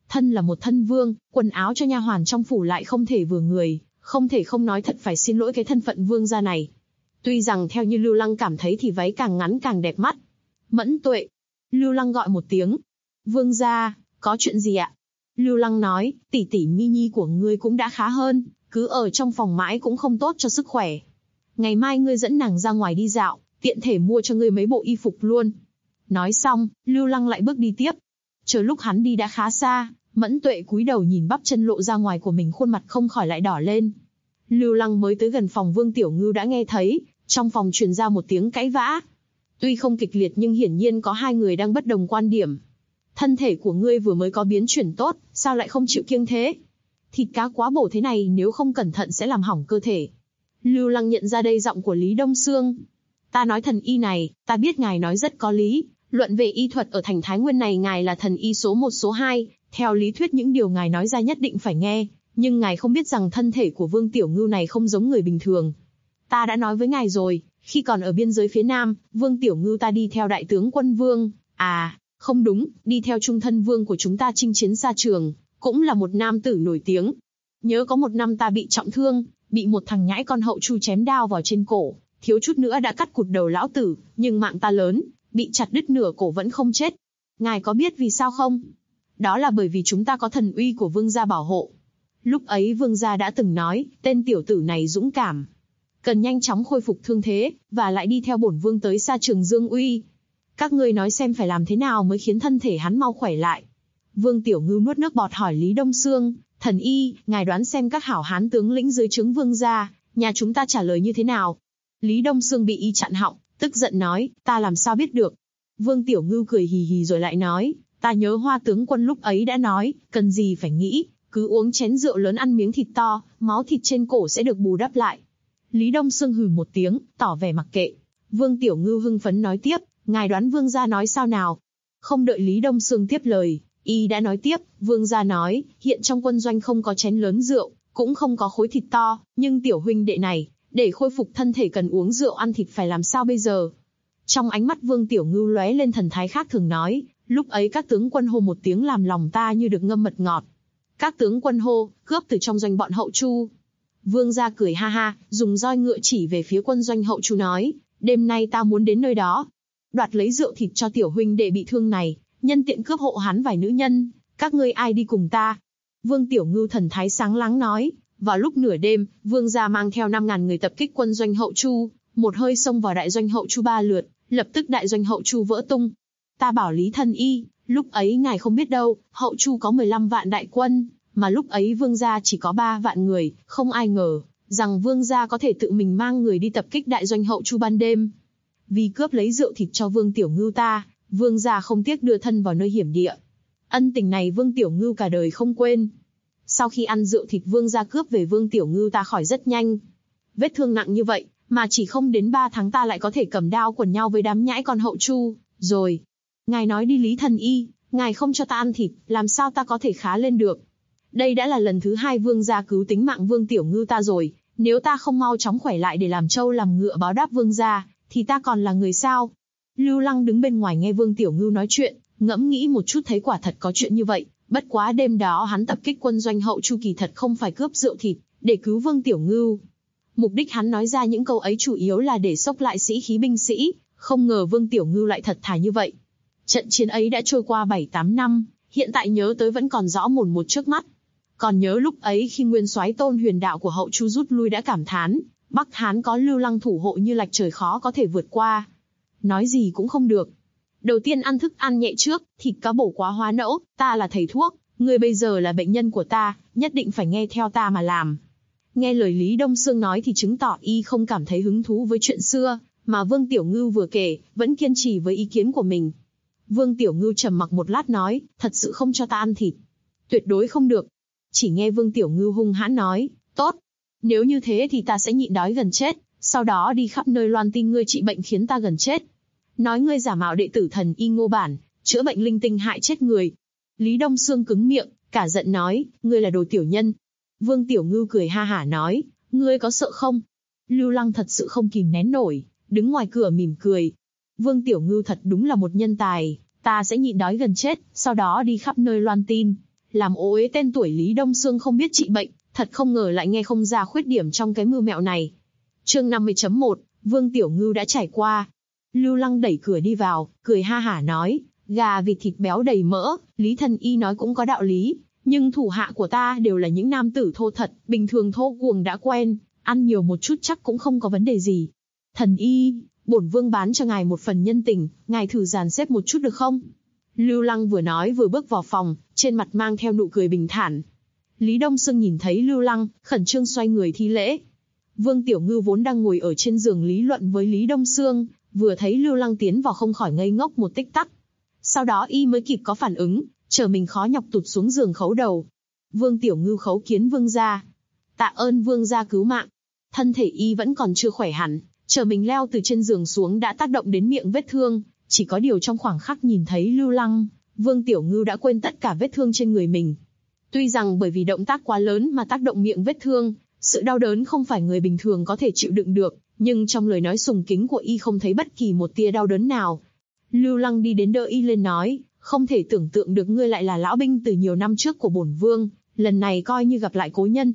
Thân là một thân vương, quần áo cho nha hoàn trong phủ lại không thể vừa người, không thể không nói thật phải xin lỗi cái thân phận vương gia này. Tuy rằng theo như Lưu Lăng cảm thấy thì váy càng ngắn càng đẹp mắt. Mẫn Tuệ. Lưu Lăng gọi một tiếng. Vương gia, có chuyện gì ạ? Lưu Lăng nói, tỷ tỷ Mi Nhi của ngươi cũng đã khá hơn, cứ ở trong phòng mãi cũng không tốt cho sức khỏe. Ngày mai ngươi dẫn nàng ra ngoài đi dạo, tiện thể mua cho ngươi mấy bộ y phục luôn. Nói xong, Lưu Lăng lại bước đi tiếp. Chờ lúc hắn đi đã khá xa, Mẫn Tuệ cúi đầu nhìn bắp chân lộ ra ngoài của mình, khuôn mặt không khỏi lại đỏ lên. Lưu Lăng mới tới gần phòng Vương Tiểu Ngưu đã nghe thấy, trong phòng truyền ra một tiếng cãi vã. Tuy không kịch liệt nhưng hiển nhiên có hai người đang bất đồng quan điểm. Thân thể của ngươi vừa mới có biến chuyển tốt, sao lại không chịu kiêng thế? Thịt cá quá bổ thế này nếu không cẩn thận sẽ làm hỏng cơ thể. Lưu Lăng nhận ra đây giọng của Lý Đông Xương. Ta nói thần y này, ta biết ngài nói rất có lý. Luận về y thuật ở thành Thái Nguyên này ngài là thần y số 1 số 2, theo lý thuyết những điều ngài nói ra nhất định phải nghe. Nhưng ngài không biết rằng thân thể của Vương Tiểu Ngưu này không giống người bình thường. Ta đã nói với ngài rồi, khi còn ở biên giới phía Nam, Vương Tiểu Ngưu ta đi theo đại tướng quân Vương. Không đúng, đi theo trung thân vương của chúng ta chinh chiến xa trường, cũng là một nam tử nổi tiếng. Nhớ có một năm ta bị trọng thương, bị một thằng nhãi con hậu chu chém đao vào trên cổ, thiếu chút nữa đã cắt cụt đầu lão tử, nhưng mạng ta lớn, bị chặt đứt nửa cổ vẫn không chết. Ngài có biết vì sao không? Đó là bởi vì chúng ta có thần uy của vương gia bảo hộ. Lúc ấy vương gia đã từng nói, tên tiểu tử này dũng cảm, cần nhanh chóng khôi phục thương thế, và lại đi theo bổn vương tới xa trường Dương Uy. Các ngươi nói xem phải làm thế nào mới khiến thân thể hắn mau khỏe lại. Vương Tiểu Ngưu nuốt nước bọt hỏi Lý Đông Xương, thần y, ngài đoán xem các hảo hán tướng lĩnh dưới trướng vương gia, nhà chúng ta trả lời như thế nào? Lý Đông Xương bị y chặn họng, tức giận nói, ta làm sao biết được? Vương Tiểu Ngưu cười hì hì rồi lại nói, ta nhớ Hoa tướng quân lúc ấy đã nói, cần gì phải nghĩ, cứ uống chén rượu lớn ăn miếng thịt to, máu thịt trên cổ sẽ được bù đắp lại. Lý Đông Xương hừ một tiếng, tỏ vẻ mặc kệ. Vương Tiểu Ngưu hưng phấn nói tiếp, ngài đoán vương gia nói sao nào? Không đợi Lý Đông Xương tiếp lời, y đã nói tiếp, vương gia nói, hiện trong quân doanh không có chén lớn rượu, cũng không có khối thịt to, nhưng tiểu huynh đệ này, để khôi phục thân thể cần uống rượu ăn thịt phải làm sao bây giờ? Trong ánh mắt Vương Tiểu Ngưu lóe lên thần thái khác thường nói, lúc ấy các tướng quân hô một tiếng làm lòng ta như được ngâm mật ngọt. Các tướng quân hô, cướp từ trong doanh bọn hậu chu. Vương gia cười ha ha, dùng roi ngựa chỉ về phía quân doanh hậu chu nói, đêm nay ta muốn đến nơi đó, đoạt lấy rượu thịt cho tiểu huynh đệ bị thương này, nhân tiện cướp hộ hắn vài nữ nhân, các ngươi ai đi cùng ta? Vương Tiểu Ngưu thần thái sáng láng nói, vào lúc nửa đêm, vương gia mang theo 5.000 người tập kích quân doanh hậu chu, một hơi xông vào đại doanh hậu chu 3 lượt, lập tức đại doanh hậu chu vỡ tung. Ta bảo Lý thần y, lúc ấy ngài không biết đâu, hậu chu có 15 vạn đại quân, mà lúc ấy vương gia chỉ có 3 vạn người, không ai ngờ rằng vương gia có thể tự mình mang người đi tập kích đại doanh hậu chu ban đêm. Vì cướp lấy rượu thịt cho Vương Tiểu Ngưu ta, vương gia không tiếc đưa thân vào nơi hiểm địa. Ân tình này Vương Tiểu Ngưu cả đời không quên. Sau khi ăn rượu thịt vương gia cướp về Vương Tiểu Ngưu ta khỏi rất nhanh. Vết thương nặng như vậy, mà chỉ không đến 3 tháng ta lại có thể cầm đao quần nhau với đám nhãi con hậu chu, rồi. Ngài nói đi Lý thần y, ngài không cho ta ăn thịt, làm sao ta có thể khá lên được? Đây đã là lần thứ 2 vương gia cứu tính mạng Vương Tiểu Ngưu ta rồi, nếu ta không mau chóng khỏe lại để làm trâu làm ngựa báo đáp vương gia, thì ta còn là người sao? Lưu Lăng đứng bên ngoài nghe Vương Tiểu Ngưu nói chuyện, ngẫm nghĩ một chút thấy quả thật có chuyện như vậy, bất quá đêm đó hắn tập kích quân doanh hậu chu kỳ thật không phải cướp rượu thịt, để cứu Vương Tiểu Ngưu. Mục đích hắn nói ra những câu ấy chủ yếu là để xốc lại sĩ khí binh sĩ, không ngờ Vương Tiểu Ngưu lại thật thà như vậy. Trận chiến ấy đã trôi qua 7-8 năm, hiện tại nhớ tới vẫn còn rõ mồn một trước mắt. Còn nhớ lúc ấy khi nguyên soái Tôn Huyền Đạo của hậu chu rút lui đã cảm thán, Bắc Hán có Lưu Lăng thủ hộ như lạch trời khó có thể vượt qua. Nói gì cũng không được. Đầu tiên ăn thức ăn nhẹ trước, thịt cá bổ quá hóa nẫu, ta là thầy thuốc, ngươi bây giờ là bệnh nhân của ta, nhất định phải nghe theo ta mà làm. Nghe lời Lý Đông Xương nói thì chứng tỏ y không cảm thấy hứng thú với chuyện xưa, mà Vương Tiểu Ngưu vừa kể, vẫn kiên trì với ý kiến của mình. Vương Tiểu Ngưu trầm mặc một lát nói, thật sự không cho ta ăn thịt. Tuyệt đối không được. Chỉ nghe Vương Tiểu Ngưu hung hãn nói, tốt. Nếu như thế thì ta sẽ nhịn đói gần chết, sau đó đi khắp nơi loan tin ngươi trị bệnh khiến ta gần chết. Nói ngươi giả mạo đệ tử thần y Ngô Bản, chữa bệnh linh tinh hại chết người. Lý Đông Xương cứng miệng, cả giận nói, ngươi là đồ tiểu nhân. Vương Tiểu Ngưu cười ha hả nói, ngươi có sợ không? Lưu Lăng thật sự không kìm nén nổi, đứng ngoài cửa mỉm cười. Vương Tiểu Ngưu thật đúng là một nhân tài, ta sẽ nhịn đói gần chết, sau đó đi khắp nơi loan tin. làm ô uế tên tuổi Lý Đông Xương không biết trị bệnh, thật không ngờ lại nghe không ra khuyết điểm trong cái mưu mẹo này. Chương 50.1, Vương Tiểu Ngưu đã trải qua. Lưu Lăng đẩy cửa đi vào, cười ha hả nói, gà vịt thịt béo đầy mỡ, Lý thần y nói cũng có đạo lý, nhưng thủ hạ của ta đều là những nam tử thô thật, bình thường thô cuồng đã quen, ăn nhiều một chút chắc cũng không có vấn đề gì. Thần y, bổn vương bán cho ngài một phần nhân tình, ngài thử dàn xếp một chút được không? Lưu Lăng vừa nói vừa bước vào phòng, trên mặt mang theo nụ cười bình thản. Lý Đông Xương nhìn thấy Lưu Lăng, khẩn trương xoay người thi lễ. Vương Tiểu Ngưu vốn đang ngồi ở trên giường lý luận với Lý Đông Xương, vừa thấy Lưu Lăng tiến vào không khỏi ngây ngốc một tích tắc. Sau đó y mới kịp có phản ứng, chờ mình khó nhọc tụt xuống giường khấu đầu. Vương Tiểu Ngưu khấu kiến vương gia. Tạ ơn vương gia cứu mạng. Thân thể y vẫn còn chưa khỏe hẳn, chờ mình leo từ trên giường xuống đã tác động đến miệng vết thương, chỉ có điều trong khoảng khắc nhìn thấy Lưu Lăng, Vương Tiểu Ngưu đã quên tất cả vết thương trên người mình. Tuy rằng bởi vì động tác quá lớn mà tác động miệng vết thương, sự đau đớn không phải người bình thường có thể chịu đựng được, nhưng trong lời nói sùng kính của y không thấy bất kỳ một tia đau đớn nào. Lưu Lăng đi đến đỡ y lên nói, không thể tưởng tượng được ngươi lại là lão binh từ nhiều năm trước của bổn vương, lần này coi như gặp lại cố nhân.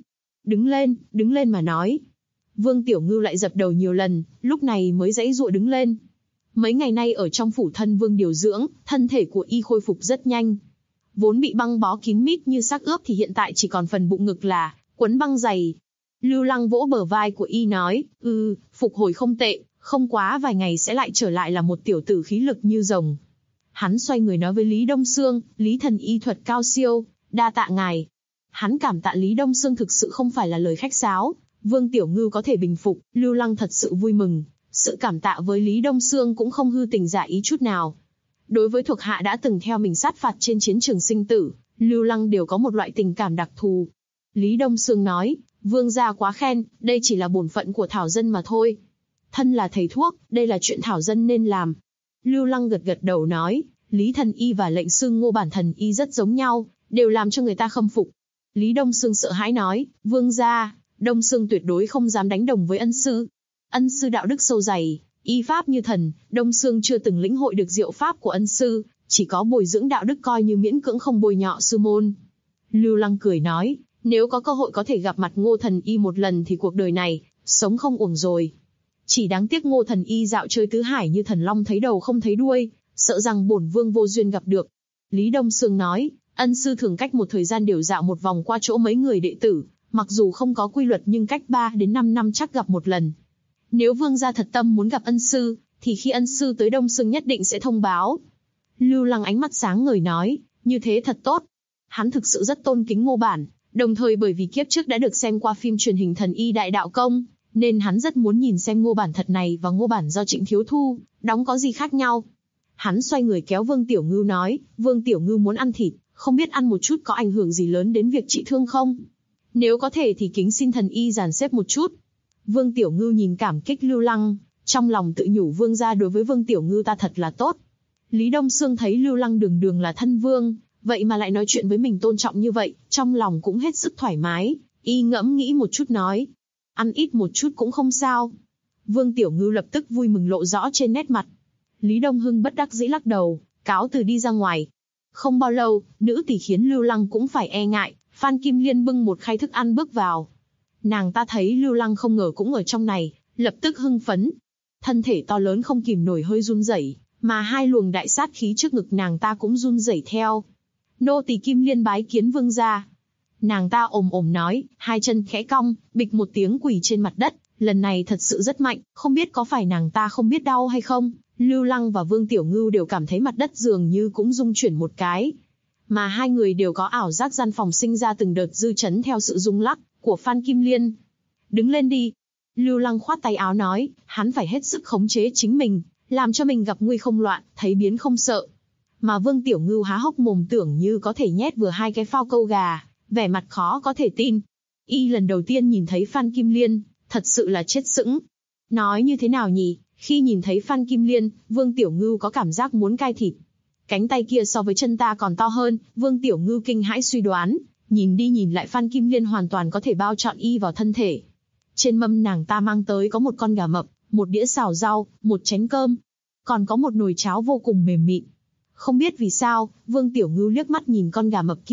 Đứng lên mà nói. Vương Tiểu Ngưu lại dập đầu nhiều lần, lúc này mới giãy giụa đứng lên. Mấy ngày nay ở trong phủ thân vương điều dưỡng, thân thể của y khôi phục rất nhanh. Vốn bị băng bó kín mít như xác ướp thì hiện tại chỉ còn phần bụng ngực là quấn băng dày. Lưu Lăng vỗ bờ vai của y nói, phục hồi không tệ, không quá vài ngày sẽ lại trở lại là một tiểu tử khí lực như rồng. Hắn xoay người nói với Lý Đông Xương, Lý thần y thuật cao siêu, đa tạ ngài. Hắn cảm tạ Lý Đông Xương thực sự không phải là lời khách sáo, Vương Tiểu Ngưu có thể bình phục, Lưu Lăng thật sự vui mừng. Sự cảm tạ với Lý Đông Xương cũng không hư tình giả ý chút nào. Đối với thuộc hạ đã từng theo mình sát phạt trên chiến trường sinh tử, Lưu Lăng đều có một loại tình cảm đặc thù. Lý Đông Xương nói, vương gia quá khen, đây chỉ là bổn phận của thảo dân mà thôi. Thân là thầy thuốc, đây là chuyện thảo dân nên làm. Lưu Lăng gật gật đầu nói, Lý thần y và lệnh sư Ngô bản thần y rất giống nhau, đều làm cho người ta khâm phục. Lý Đông Xương sợ hãi nói, vương gia, Đông Xương tuyệt đối không dám đánh đồng với ân sư. Ân sư đạo đức sâu dày, y pháp như thần, Đông Xương chưa từng lĩnh hội được diệu pháp của ân sư, chỉ có bồi dưỡng đạo đức coi như miễn cưỡng không bôi nhọ sư môn. Lưu Lăng cười nói, nếu có cơ hội có thể gặp mặt Ngô thần y một lần thì cuộc đời này, sống không uổng rồi. Chỉ đáng tiếc Ngô thần y dạo chơi tứ hải như thần long thấy đầu không thấy đuôi, sợ rằng bổn vương vô duyên gặp được. Lý Đông Xương nói, ân sư thường cách một thời gian đều dạo một vòng qua chỗ mấy người đệ tử, mặc dù không có quy luật nhưng cách 3 đến 5 năm chắc gặp một lần. Nếu vương gia thật tâm muốn gặp ân sư, thì khi ân sư tới Đông Xương nhất định sẽ thông báo. Lưu Lăng ánh mắt sáng ngời nói, như thế thật tốt. Hắn thực sự rất tôn kính Ngô bản, đồng thời bởi vì kiếp trước đã được xem qua phim truyền hình Thần Y Đại Đạo Công, nên hắn rất muốn nhìn xem Ngô bản thật này và Ngô bản do Trịnh Thiếu Thu đóng có gì khác nhau. Hắn xoay người kéo Vương Tiểu Ngưu nói, Vương Tiểu Ngưu muốn ăn thịt, không biết ăn một chút có ảnh hưởng gì lớn đến việc trị thương không? Nếu có thể thì kính xin thần y dàn xếp một chút. Vương Tiểu Ngưu nhìn cảm kích Lưu Lăng, trong lòng tự nhủ vương gia đối với Vương Tiểu Ngưu ta thật là tốt. Lý Đông Xương thấy Lưu Lăng đường đường là thân vương, vậy mà lại nói chuyện với mình tôn trọng như vậy, trong lòng cũng hết sức thoải mái, y ngẫm nghĩ một chút nói. Ăn ít một chút cũng không sao. Vương Tiểu Ngưu lập tức vui mừng lộ rõ trên nét mặt. Lý Đông Hưng bất đắc dĩ lắc đầu, cáo từ đi ra ngoài. Không bao lâu, nữ tỷ khiến Lưu Lăng cũng phải e ngại, Phan Kim Liên bưng một khay thức ăn bước vào. Nàng ta thấy Lưu Lăng không ngờ cũng ở trong này, lập tức hưng phấn. Thân thể to lớn không kìm nổi hơi run rẩy, mà hai luồng đại sát khí trước ngực nàng ta cũng run rẩy theo. Nô tỳ Kim Liên bái kiến vương gia. Nàng ta ồm ồm nói, hai chân khẽ cong, bịch một tiếng quỳ trên mặt đất. Lần này thật sự rất mạnh, không biết có phải nàng ta không biết đau hay không. Lưu Lăng và Vương Tiểu Ngưu đều cảm thấy mặt đất dường như cũng rung chuyển một cái. Mà hai người đều có ảo giác gian phòng sinh ra từng đợt dư chấn theo sự rung lắc của Phan Kim Liên. Đứng lên đi. Lưu Lăng khoát tay áo nói, hắn phải hết sức khống chế chính mình, làm cho mình gặp nguy không loạn, thấy biến không sợ. Mà Vương Tiểu Ngưu há hốc mồm tưởng như có thể nhét vừa hai cái phao câu gà, vẻ mặt khó có thể tin. Y lần đầu tiên nhìn thấy Phan Kim Liên, thật sự là chết sững. Nói như thế nào nhỉ? Khi nhìn thấy Phan Kim Liên, Vương Tiểu Ngưu có cảm giác muốn cai thịt. Cánh tay kia so với chân ta còn to hơn, Vương Tiểu Ngưu kinh hãi suy đoán, nhìn đi nhìn lại Phan Kim Liên hoàn toàn có thể bao trọn y vào thân thể. Trên mâm nàng ta mang tới có một con gà mập, một đĩa xào rau, một chén cơm, còn có một nồi cháo vô cùng mềm mịn. Không biết vì sao, Vương Tiểu Ngưu liếc mắt nhìn con gà mập kia,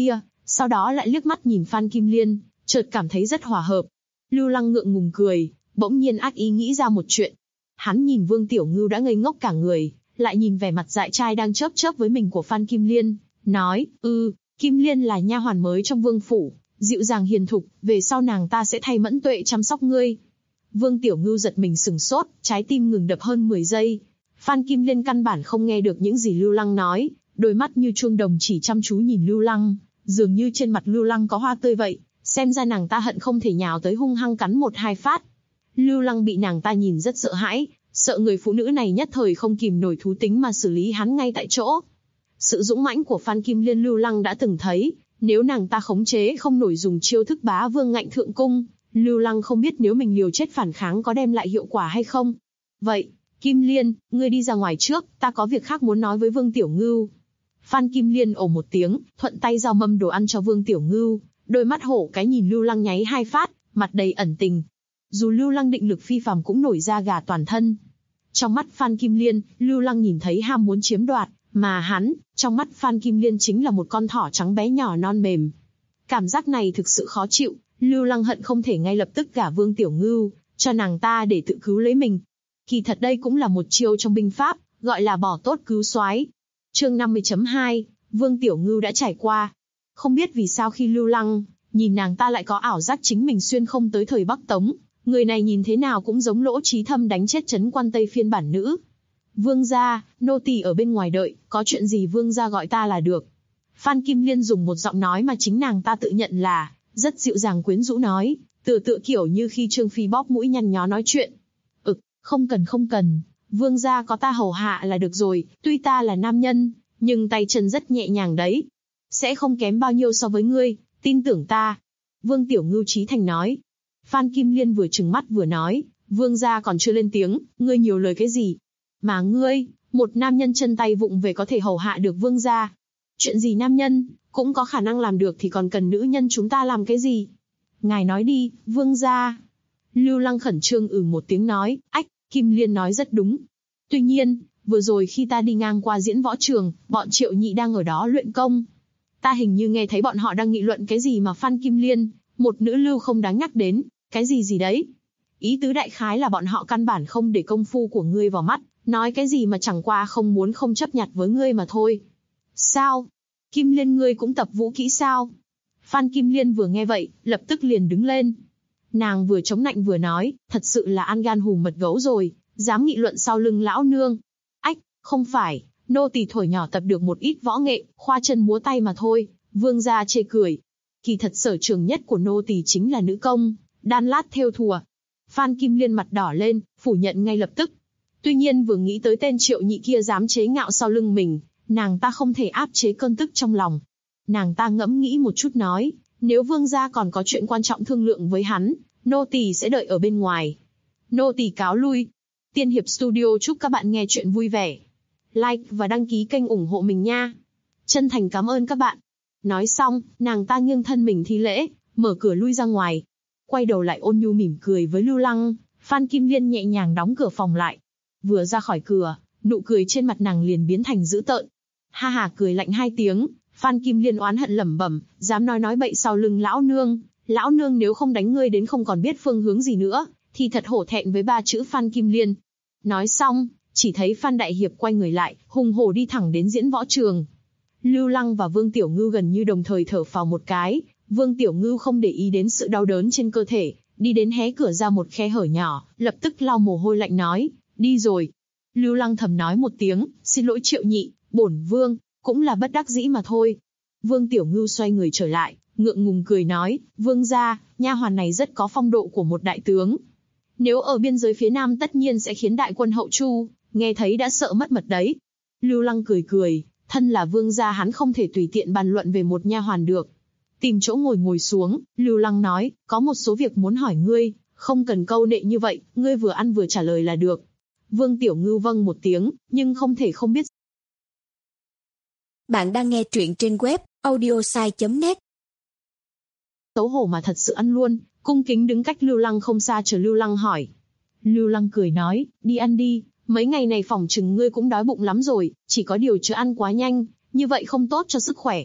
Sau đó lại liếc mắt nhìn Phan Kim Liên, chợt cảm thấy rất hòa hợp. Lưu Lăng ngượng ngùng cười, bỗng nhiên ác ý nghĩ ra một chuyện. Hắn nhìn Vương Tiểu Ngưu đã ngây ngốc cả người, lại nhìn vẻ mặt dại trai đang chớp chớp với mình của Phan Kim Liên, nói, Kim Liên là nha hoàn mới trong vương phủ, dịu dàng hiền thục, về sau nàng ta sẽ thay Mẫn Tuệ chăm sóc ngươi. Vương Tiểu Ngưu giật mình sừng sốt, trái tim ngừng đập hơn 10 giây. Phan Kim Liên căn bản không nghe được những gì Lưu Lăng nói, đôi mắt như chuông đồng chỉ chăm chú nhìn Lưu Lăng, dường như trên mặt Lưu Lăng có hoa tươi vậy, xem ra nàng ta hận không thể nhào tới hung hăng cắn 1-2 phát. Lưu Lăng bị nàng ta nhìn rất sợ hãi, sợ người phụ nữ này nhất thời không kìm nổi thú tính mà xử lý hắn ngay tại chỗ. Sự dũng mãnh của Phan Kim Liên Lưu Lăng đã từng thấy, nếu nàng ta khống chế không nổi dùng chiêu thức bá vương ngạnh thượng cung, Lưu Lăng không biết nếu mình liều chết phản kháng có đem lại hiệu quả hay không. Vậy, Kim Liên, ngươi đi ra ngoài trước, ta có việc khác muốn nói với Vương Tiểu Ngưu. Phan Kim Liên ồ một tiếng, thuận tay giao mâm đồ ăn cho Vương Tiểu Ngưu, đôi mắt hổ cái nhìn Lưu Lăng nháy 2 phát, mặt đầy ẩn tình. Dù Lưu Lăng định lực phi phàm cũng nổi da gà toàn thân. Trong mắt Phan Kim Liên, Lưu Lăng nhìn thấy ham muốn chiếm đoạt, mà hắn, trong mắt Phan Kim Liên chính là một con thỏ trắng bé nhỏ non mềm. Cảm giác này thực sự khó chịu, Lưu Lăng hận không thể ngay lập tức gả Vương Tiểu Ngưu cho nàng ta để tự cứu lấy mình. Kỳ thật đây cũng là một chiêu trong binh pháp, gọi là bỏ tốt cứu soái. Chương 50.2, Vương Tiểu Ngưu đã trải qua. Không biết vì sao khi Lưu Lăng nhìn nàng ta lại có ảo giác chính mình xuyên không tới thời Bắc Tống, người này nhìn thế nào cũng giống Lỗ Chí Thâm đánh chết Trấn Quan Tây phiên bản nữ. Vương gia, nô tỳ ở bên ngoài đợi, có chuyện gì vương gia gọi ta là được. Phan Kim Liên dùng một giọng nói mà chính nàng ta tự nhận là rất dịu dàng quyến rũ nói, tựa kiểu như khi Trương Phi bóp mũi nhăn nhó nói chuyện. Không cần, vương gia có ta hầu hạ là được rồi, tuy ta là nam nhân, nhưng tay chân rất nhẹ nhàng đấy. Sẽ không kém bao nhiêu so với ngươi, tin tưởng ta. Vương Tiểu Ngưu chí thành nói. Phan Kim Liên vừa trừng mắt vừa nói, vương gia còn chưa lên tiếng, ngươi nhiều lời cái gì? Mà ngươi, một nam nhân chân tay vụng về có thể hầu hạ được vương gia. Chuyện gì nam nhân, cũng có khả năng làm được thì còn cần nữ nhân chúng ta làm cái gì? Ngài nói đi, vương gia. Lưu Lăng khẩn trương một tiếng nói, Kim Liên nói rất đúng. Tuy nhiên, vừa rồi khi ta đi ngang qua diễn võ trường, bọn Triệu Nhị đang ở đó luyện công. Ta hình như nghe thấy bọn họ đang nghị luận cái gì mà Phan Kim Liên, một nữ lưu không đáng nhắc đến, cái gì đấy. Ý tứ đại khái là bọn họ căn bản không để công phu của ngươi vào mắt, nói cái gì mà chẳng qua không chấp nhặt với ngươi mà thôi. Sao? Kim Liên ngươi cũng tập vũ kỹ sao? Phan Kim Liên vừa nghe vậy, lập tức liền đứng lên. Nàng vừa chống nạnh vừa nói, thật sự là ăn gan hùm mật gấu rồi, dám nghị luận sau lưng lão nương. Không phải, nô tỳ thổi nhỏ tập được một ít võ nghệ, khoa chân múa tay mà thôi. Vương gia chê cười. Kỳ thật sở trường nhất của nô tỳ chính là nữ công, đan lát thêu thùa. Phan Kim Liên mặt đỏ lên, phủ nhận ngay lập tức. Tuy nhiên vừa nghĩ tới tên Triệu Nhị kia dám chế ngạo sau lưng mình, nàng ta không thể áp chế cơn tức trong lòng. Nàng ta ngẫm nghĩ một chút nói, nếu vương gia còn có chuyện quan trọng thương lượng với hắn, nô tỳ sẽ đợi ở bên ngoài. Nô tỳ cáo lui. Tiên Hiệp Studio chúc các bạn nghe chuyện vui vẻ. Like và đăng ký kênh ủng hộ mình nha. Chân thành cảm ơn các bạn. Nói xong, nàng ta nghiêng thân mình thi lễ, mở cửa lui ra ngoài. Quay đầu lại ôn nhu mỉm cười với Lưu Lăng, Phan Kim Liên nhẹ nhàng đóng cửa phòng lại. Vừa ra khỏi cửa, nụ cười trên mặt nàng liền biến thành dữ tợn. Ha ha cười lạnh 2 tiếng, Phan Kim Liên oán hận lẩm bẩm, dám nói bậy sau lưng lão nương nếu không đánh ngươi đến không còn biết phương hướng gì nữa, thì thật hổ thẹn với 3 chữ Phan Kim Liên. Nói xong, chỉ thấy Phan Đại Hiệp quay người lại, hùng hổ đi thẳng đến diễn võ trường. Lưu Lăng và Vương Tiểu Ngưu gần như đồng thời thở phào một cái, Vương Tiểu Ngưu không để ý đến sự đau đớn trên cơ thể, đi đến hé cửa ra một khe hở nhỏ, lập tức lau mồ hôi lạnh nói, đi rồi. Lưu Lăng thầm nói một tiếng, xin lỗi Triệu Nhị, bổn vương, cũng là bất đắc dĩ mà thôi. Vương Tiểu Ngưu xoay người trở lại, ngượng ngùng cười nói, vương gia, nha hoàn này rất có phong độ của một đại tướng. Nếu ở biên giới phía Nam tất nhiên sẽ khiến đại quân hậu chu, nghe thấy đã sợ mất mật đấy. Lưu Lăng cười, thân là vương gia hắn không thể tùy tiện bàn luận về một nha hoàn được. Tìm chỗ ngồi xuống, Lưu Lăng nói, có một số việc muốn hỏi ngươi, không cần câu nệ như vậy, ngươi vừa ăn vừa trả lời là được. Vương Tiểu Ngưu vâng một tiếng, nhưng không thể không biết. Bạn đang nghe truyện trên web audiosai.net. Xấu hổ mà thật sự ăn luôn, cung kính đứng cách Lưu Lăng không xa chờ Lưu Lăng hỏi. Lưu Lăng cười nói, đi ăn đi, mấy ngày này phỏng chừng ngươi cũng đói bụng lắm rồi, chỉ có điều chưa ăn quá nhanh, như vậy không tốt cho sức khỏe.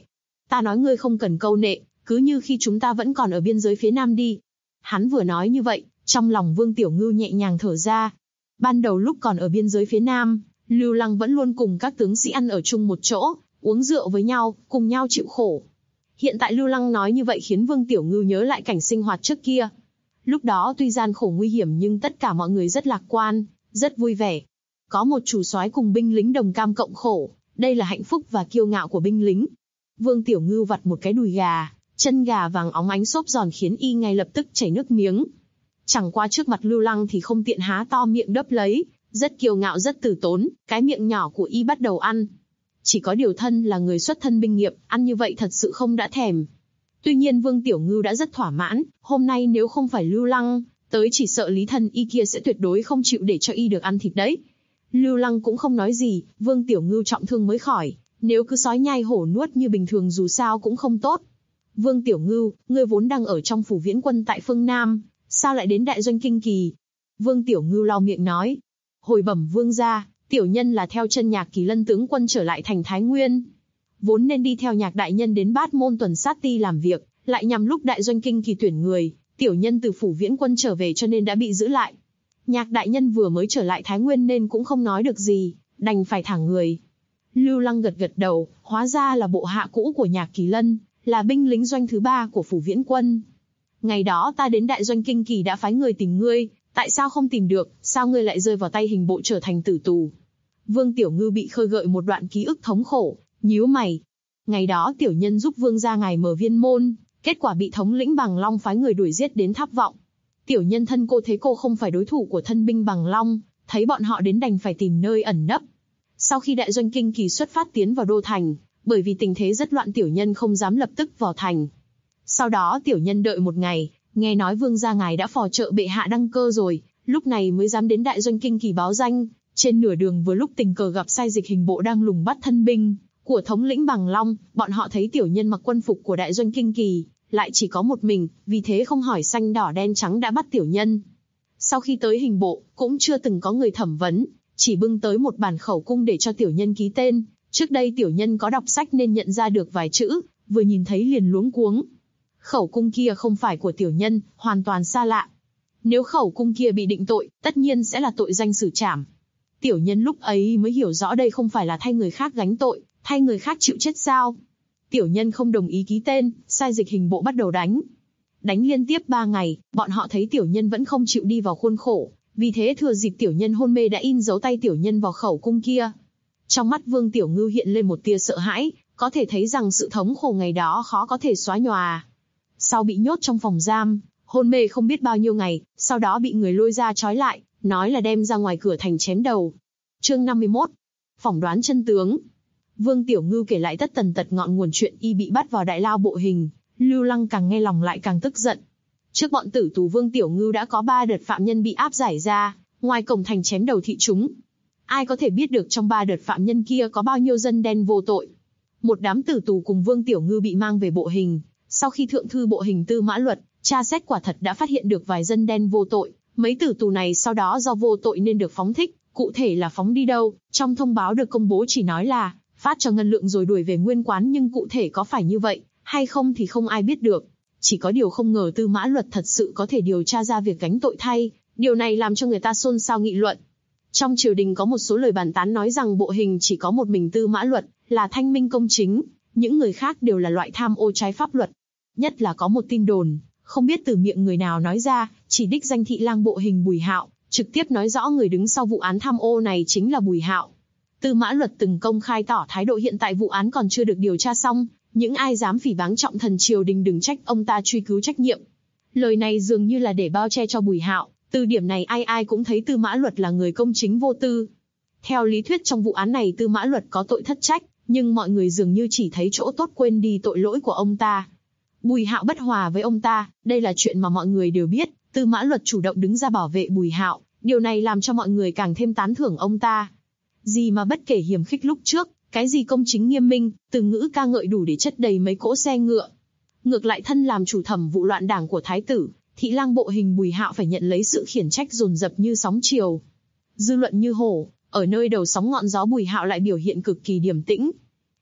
Ta nói ngươi không cần câu nệ, cứ như khi chúng ta vẫn còn ở biên giới phía Nam đi. Hắn vừa nói như vậy, trong lòng Vương Tiểu Ngưu nhẹ nhàng thở ra. Ban đầu lúc còn ở biên giới phía Nam, Lưu Lăng vẫn luôn cùng các tướng sĩ ăn ở chung một chỗ, uống rượu với nhau, cùng nhau chịu khổ. Hiện tại Lưu Lăng nói như vậy khiến Vương Tiểu Ngưu nhớ lại cảnh sinh hoạt trước kia. Lúc đó tuy gian khổ nguy hiểm nhưng tất cả mọi người rất lạc quan, rất vui vẻ. Có một chủ soái cùng binh lính đồng cam cộng khổ, đây là hạnh phúc và kiêu ngạo của binh lính. Vương Tiểu Ngưu vặt một cái đùi gà, chân gà vàng óng ánh xốp giòn khiến y ngay lập tức chảy nước miếng. Chẳng qua trước mặt Lưu Lăng thì không tiện há to miệng đớp lấy, rất kiêu ngạo rất từ tốn, cái miệng nhỏ của y bắt đầu ăn. Chỉ có điều thân là người xuất thân binh nghiệp, ăn như vậy thật sự không đã thèm. Tuy nhiên Vương Tiểu Ngưu đã rất thỏa mãn, hôm nay nếu không phải Lưu Lăng tới chỉ sợ Lý Thần y kia sẽ tuyệt đối không chịu để cho y được ăn thịt đấy. Lưu Lăng cũng không nói gì, Vương Tiểu Ngưu trọng thương mới khỏi, nếu cứ sói nhai hổ nuốt như bình thường dù sao cũng không tốt. Vương Tiểu Ngưu, ngươi vốn đang ở trong phủ viễn quân tại phương Nam, sao lại đến đại doanh Kinh Kỳ? Vương Tiểu Ngưu lau miệng nói. Hồi bẩm vương gia, tiểu nhân là theo chân Nhạc Kỳ Lân tướng quân trở lại thành Thái Nguyên. Vốn nên đi theo Nhạc đại nhân đến Bát Môn tuần sát ti làm việc, lại nhằm lúc đại doanh Kinh Kỳ tuyển người, tiểu nhân từ phủ viễn quân trở về cho nên đã bị giữ lại. Nhạc đại nhân vừa mới trở lại Thái Nguyên nên cũng không nói được gì, đành phải thả người. Lưu Lăng gật gật đầu, hóa ra là bộ hạ cũ của Nhạc Kỳ Lân, là binh lính doanh thứ 3 của phủ viễn quân. Ngày đó ta đến đại doanh Kinh Kỳ đã phái người tìm ngươi, tại sao không tìm được, sao ngươi lại rơi vào tay hình bộ trở thành tử tù? Vương Tiểu Ngưu bị khơi gợi một đoạn ký ức thống khổ, nhíu mày. Ngày đó tiểu nhân giúp vương gia ngài mở viên môn, kết quả bị thống lĩnh Bằng Long phái người đuổi giết đến Tháp Vọng. Tiểu nhân thân cô thấy cô không phải đối thủ của thân binh Bằng Long, thấy bọn họ đến đành phải tìm nơi ẩn nấp. Sau khi đại doanh Kinh Kỳ xuất phát tiến vào đô thành, bởi vì tình thế rất loạn tiểu nhân không dám lập tức vào thành. Sau đó tiểu nhân đợi một ngày, nghe nói vương gia ngài đã phò trợ bệ hạ đăng cơ rồi, lúc này mới dám đến đại doanh Kinh Kỳ báo danh. Trên nửa đường vừa lúc tình cờ gặp sai dịch hình bộ đang lùng bắt thân binh của thống lĩnh Bằng Long, bọn họ thấy tiểu nhân mặc quân phục của đại doanh Kinh Kỳ, lại chỉ có một mình, vì thế không hỏi xanh đỏ đen trắng đã bắt tiểu nhân. Sau khi tới hình bộ, cũng chưa từng có người thẩm vấn, chỉ bưng tới một bản khẩu cung để cho tiểu nhân ký tên. Trước đây tiểu nhân có đọc sách nên nhận ra được vài chữ, vừa nhìn thấy liền luống cuống. Khẩu cung kia không phải của tiểu nhân, hoàn toàn xa lạ. Nếu khẩu cung kia bị định tội, tất nhiên sẽ là tội danh xử trảm. Tiểu nhân lúc ấy mới hiểu rõ đây không phải là thay người khác gánh tội, thay người khác chịu chết sao. Tiểu nhân không đồng ý ký tên, sai dịch hình bộ bắt đầu đánh. Đánh liên tiếp 3 ngày, bọn họ thấy tiểu nhân vẫn không chịu đi vào khuôn khổ, vì thế thừa dịp tiểu nhân hôn mê đã in dấu tay tiểu nhân vào khẩu cung kia. Trong mắt Vương Tiểu Ngưu hiện lên một tia sợ hãi, có thể thấy rằng sự thống khổ ngày đó khó có thể xóa nhòa. Sau bị nhốt trong phòng giam, hôn mê không biết bao nhiêu ngày, sau đó bị người lôi ra trói lại, nói là đem ra ngoài cửa thành chém đầu. Chương 51. Phỏng đoán chân tướng. Vương Tiểu Ngưu kể lại tất tần tật ngọn nguồn chuyện y bị bắt vào đại lao bộ hình, Lưu Lăng càng nghe lòng lại càng tức giận. Trước bọn tử tù Vương Tiểu Ngưu đã có 3 đợt phạm nhân bị áp giải ra, ngoài cổng thành chém đầu thị chúng. Ai có thể biết được trong 3 đợt phạm nhân kia có bao nhiêu dân đen vô tội. Một đám tử tù cùng Vương Tiểu Ngưu bị mang về bộ hình, sau khi thượng thư bộ hình Tư Mã Luật tra xét quả thật đã phát hiện được vài dân đen vô tội, mấy tử tù này sau đó do vô tội nên được phóng thích, cụ thể là phóng đi đâu, trong thông báo được công bố chỉ nói là phát cho ngân lượng rồi đuổi về nguyên quán, nhưng cụ thể có phải như vậy hay không thì không ai biết được. Chỉ có điều không ngờ Tư Mã Luật thật sự có thể điều tra ra việc gánh tội thay, điều này làm cho người ta xôn xao nghị luận. Trong triều đình có một số lời bàn tán nói rằng bộ hình chỉ có một mình Tư Mã Luật là thanh minh công chính, những người khác đều là loại tham ô trái pháp luật. Nhất là có một tin đồn, không biết từ miệng người nào nói ra, chỉ đích danh thị lang bộ hình Bùi Hạo, trực tiếp nói rõ người đứng sau vụ án tham ô này chính là Bùi Hạo. Tư Mã Luật từng công khai tỏ thái độ hiện tại vụ án còn chưa được điều tra xong, những ai dám phỉ báng trọng thần triều đình đừng trách ông ta truy cứu trách nhiệm. Lời này dường như là để bao che cho Bùi Hạo, từ điểm này ai ai cũng thấy Tư Mã Luật là người công chính vô tư. Theo lý thuyết trong vụ án này Tư Mã Luật có tội thất trách, nhưng mọi người dường như chỉ thấy chỗ tốt quên đi tội lỗi của ông ta. Bùi Hạo bất hòa với ông ta, đây là chuyện mà mọi người đều biết, Tư Mã Luật chủ động đứng ra bảo vệ Bùi Hạo, điều này làm cho mọi người càng thêm tán thưởng ông ta. Gì mà bất kể hiềm khích lúc trước, cái gì công chính nghiêm minh, từ ngữ ca ngợi đủ để chất đầy mấy cỗ xe ngựa. Ngược lại thân làm chủ thẩm vụ loạn đảng của thái tử, thị lang bộ hình Bùi Hạo phải nhận lấy sự khiển trách dồn dập như sóng chiều. Dư luận như hổ, ở nơi đầu sóng ngọn gió Bùi Hạo lại biểu hiện cực kỳ điềm tĩnh.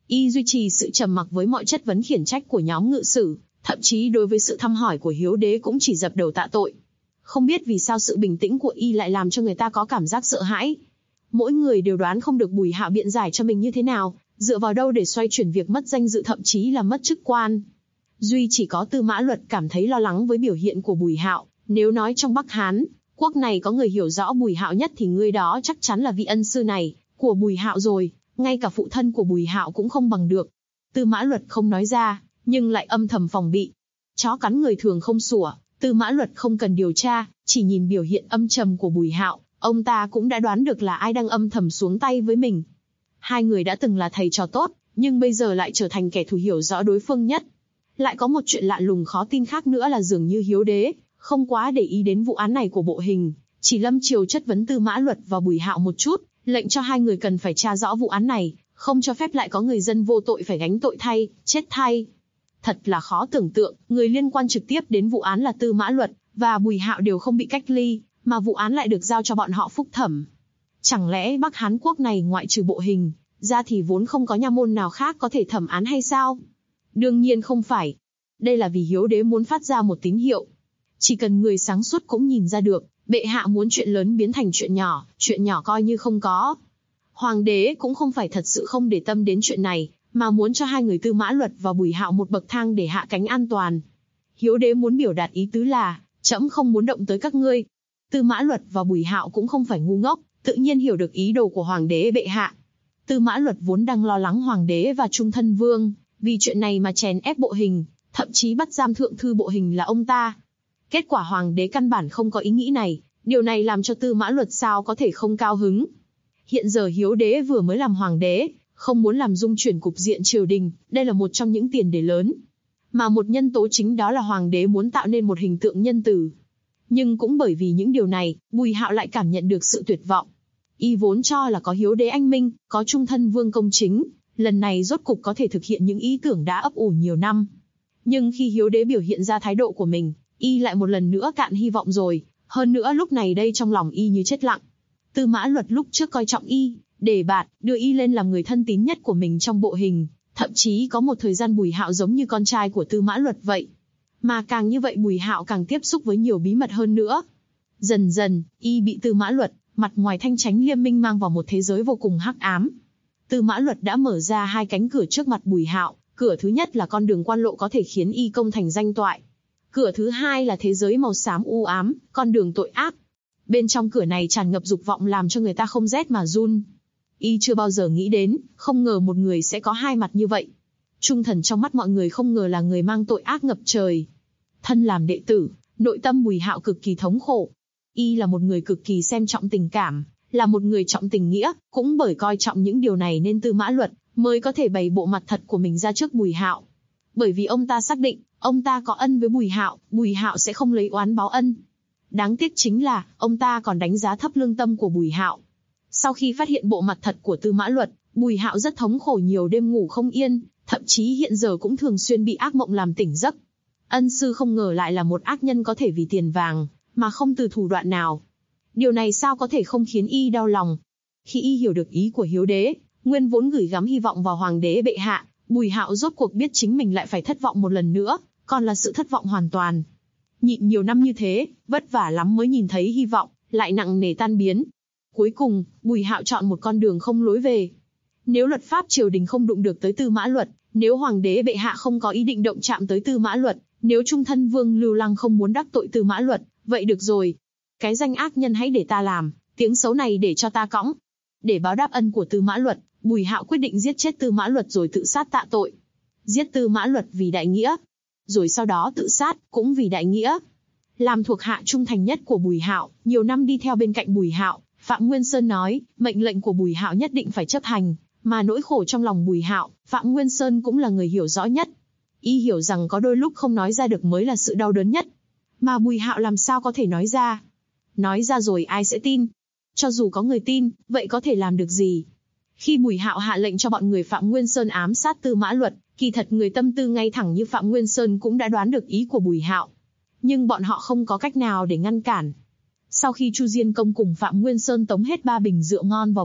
Y duy trì sự trầm mặc với mọi chất vấn khiển trách của nhóm ngự sử, thậm chí đối với sự thăm hỏi của Hiếu Đế cũng chỉ dập đầu tạ tội. Không biết vì sao sự bình tĩnh của Y lại làm cho người ta có cảm giác sợ hãi. Mỗi người đều đoán không được Bùi Hạo biện giải cho mình như thế nào, dựa vào đâu để xoay chuyển việc mất danh dự thậm chí là mất chức quan. Duy chỉ có Tư Mã Luật cảm thấy lo lắng với biểu hiện của Bùi Hạo. Nếu nói trong Bắc Hán, quốc này có người hiểu rõ Bùi Hạo nhất thì người đó chắc chắn là vị ân sư này của Bùi Hạo rồi, ngay cả phụ thân của Bùi Hạo cũng không bằng được. Tư Mã Luật không nói ra, nhưng lại âm thầm phòng bị. Chó cắn người thường không sủa, Tư Mã Luật không cần điều tra, chỉ nhìn biểu hiện âm trầm của Bùi Hạo, ông ta cũng đã đoán được là ai đang âm thầm xuống tay với mình. Hai người đã từng là thầy trò tốt, nhưng bây giờ lại trở thành kẻ thù hiểu rõ đối phương nhất. Lại có một chuyện lạ lùng khó tin khác nữa là dường như Hiếu Đế không quá để ý đến vụ án này của bộ hình, chỉ lâm chiều chất vấn Tư Mã Luật và Bùi Hạo một chút, lệnh cho hai người cần phải tra rõ vụ án này, không cho phép lại có người dân vô tội phải gánh tội thay, chết thay. Thật là khó tưởng tượng, người liên quan trực tiếp đến vụ án là Tư Mã Luật và Bùi Hạo đều không bị cách ly, mà vụ án lại được giao cho bọn họ phúc thẩm. Chẳng lẽ Bắc Hán quốc này ngoại trừ bộ hình ra thì vốn không có nha môn nào khác có thể thẩm án hay sao? Đương nhiên không phải. Đây là vì Hiếu Đế muốn phát ra một tín hiệu. Chỉ cần người sáng suốt cũng nhìn ra được, bệ hạ muốn chuyện lớn biến thành chuyện nhỏ coi như không có. Hoàng đế cũng không phải thật sự không để tâm đến chuyện này, mà muốn cho hai người Tư Mã Luật và Bùi Hạo một bậc thang để hạ cánh an toàn. Hiếu Đế muốn biểu đạt ý tứ là, trẫm không muốn động tới các ngươi. Tư Mã Luật và Bùi Hạo cũng không phải ngu ngốc, tự nhiên hiểu được ý đồ của Hoàng đế bệ hạ. Tư Mã Luật vốn đang lo lắng Hoàng đế và Trung Thân Vương, vì chuyện này mà chèn ép bộ hình, thậm chí bắt giam thượng thư bộ hình là ông ta. Kết quả Hoàng đế căn bản không có ý nghĩ này, điều này làm cho Tư Mã Luật sao có thể không cao hứng. Hiện giờ Hiếu Đế vừa mới làm Hoàng đế, không muốn làm rung chuyển cục diện triều đình, đây là một trong những tiền đề lớn. Mà một nhân tố chính đó là Hoàng đế muốn tạo nên một hình tượng nhân từ. Nhưng cũng bởi vì những điều này, Bùi Hạo lại cảm nhận được sự tuyệt vọng. Y vốn cho là có Hiếu Đế anh minh, có Trung Thân Vương công chính, lần này rốt cục có thể thực hiện những ý tưởng đã ấp ủ nhiều năm. Nhưng khi Hiếu Đế biểu hiện ra thái độ của mình, Y lại một lần nữa cạn hy vọng rồi, hơn nữa lúc này đây trong lòng Y như chết lặng. Tư Mã Luật lúc trước coi trọng Y, đề bạt, đưa Y lên làm người thân tín nhất của mình trong bộ hình, thậm chí có một thời gian Bùi Hạo giống như con trai của Tư Mã Luật vậy. Mà càng như vậy Bùi Hạo càng tiếp xúc với nhiều bí mật hơn nữa. Dần dần, Y bị Tư Mã Luật, mặt ngoài thanh chánh liêm minh mang vào một thế giới vô cùng hắc ám. Tư Mã Luật đã mở ra hai cánh cửa trước mặt Bùi Hạo, cửa thứ nhất là con đường quan lộ có thể khiến Y công thành danh toại. Cửa thứ hai là thế giới màu xám u ám, con đường tội ác. Bên trong cửa này tràn ngập dục vọng làm cho người ta không rét mà run. Y chưa bao giờ nghĩ đến, không ngờ một người sẽ có hai mặt như vậy. Trung thần trong mắt mọi người không ngờ là người mang tội ác ngập trời. Thân làm đệ tử, nội tâm Bùi Hạo cực kỳ thống khổ. Y là một người cực kỳ xem trọng tình cảm, là một người trọng tình nghĩa, cũng bởi coi trọng những điều này nên Tư Mã Luật mới có thể bày bộ mặt thật của mình ra trước Bùi Hạo. Bởi vì ông ta xác định, ông ta có ân với Bùi Hạo sẽ không lấy oán báo ân. Đáng tiếc chính là, ông ta còn đánh giá thấp lương tâm của Bùi Hạo. Sau khi phát hiện bộ mặt thật của Tư Mã Luật, Bùi Hạo rất thống khổ, nhiều đêm ngủ không yên, thậm chí hiện giờ cũng thường xuyên bị ác mộng làm tỉnh giấc. Ân sư không ngờ lại là một ác nhân có thể vì tiền vàng, mà không từ thủ đoạn nào. Điều này sao có thể không khiến Y đau lòng. Khi Y hiểu được ý của Hiếu Đế, nguyên vốn gửi gắm hy vọng vào Hoàng đế bệ hạ, Bùi Hạo rốt cuộc biết chính mình lại phải thất vọng một lần nữa, còn là sự thất vọng hoàn toàn. Nhịn nhiều năm như thế, vất vả lắm mới nhìn thấy hy vọng, lại nặng nề tan biến. Cuối cùng, Bùi Hạo chọn một con đường không lối về. Nếu luật pháp triều đình không đụng được tới Tư Mã Luật, nếu Hoàng đế bệ hạ không có ý định động chạm tới Tư Mã Luật, nếu Trung Thân Vương Lưu Lăng không muốn đắc tội Tư Mã Luật, vậy được rồi. Cái danh ác nhân hãy để ta làm, tiếng xấu này để cho ta cõng. Để báo đáp ân của Tư Mã Luật, Bùi Hạo quyết định giết chết Tư Mã Luật rồi tự sát tạ tội. Giết Tư Mã Luật vì đại nghĩa, rồi sau đó tự sát cũng vì đại nghĩa. Làm thuộc hạ trung thành nhất của Bùi Hạo, nhiều năm đi theo bên cạnh Bùi Hạo, Phạm Nguyên Sơn nói, mệnh lệnh của Bùi Hạo nhất định phải chấp hành, mà nỗi khổ trong lòng Bùi Hạo, Phạm Nguyên Sơn cũng là người hiểu rõ nhất. Y hiểu rằng có đôi lúc không nói ra được mới là sự đau đớn nhất. Mà Bùi Hạo làm sao có thể nói ra? Nói ra rồi ai sẽ tin? Cho dù có người tin, vậy có thể làm được gì? Khi Bùi Hạo hạ lệnh cho bọn người Phạm Nguyên Sơn ám sát Tư Mã Luật, kỳ thật người tâm tư ngay thẳng như Phạm Nguyên Sơn cũng đã đoán được ý của Bùi Hạo. Nhưng bọn họ không có cách nào để ngăn cản. Sau khi Chu Diên Công cùng Phạm Nguyên Sơn tống hết 3 bình rượu ngon vào bụng,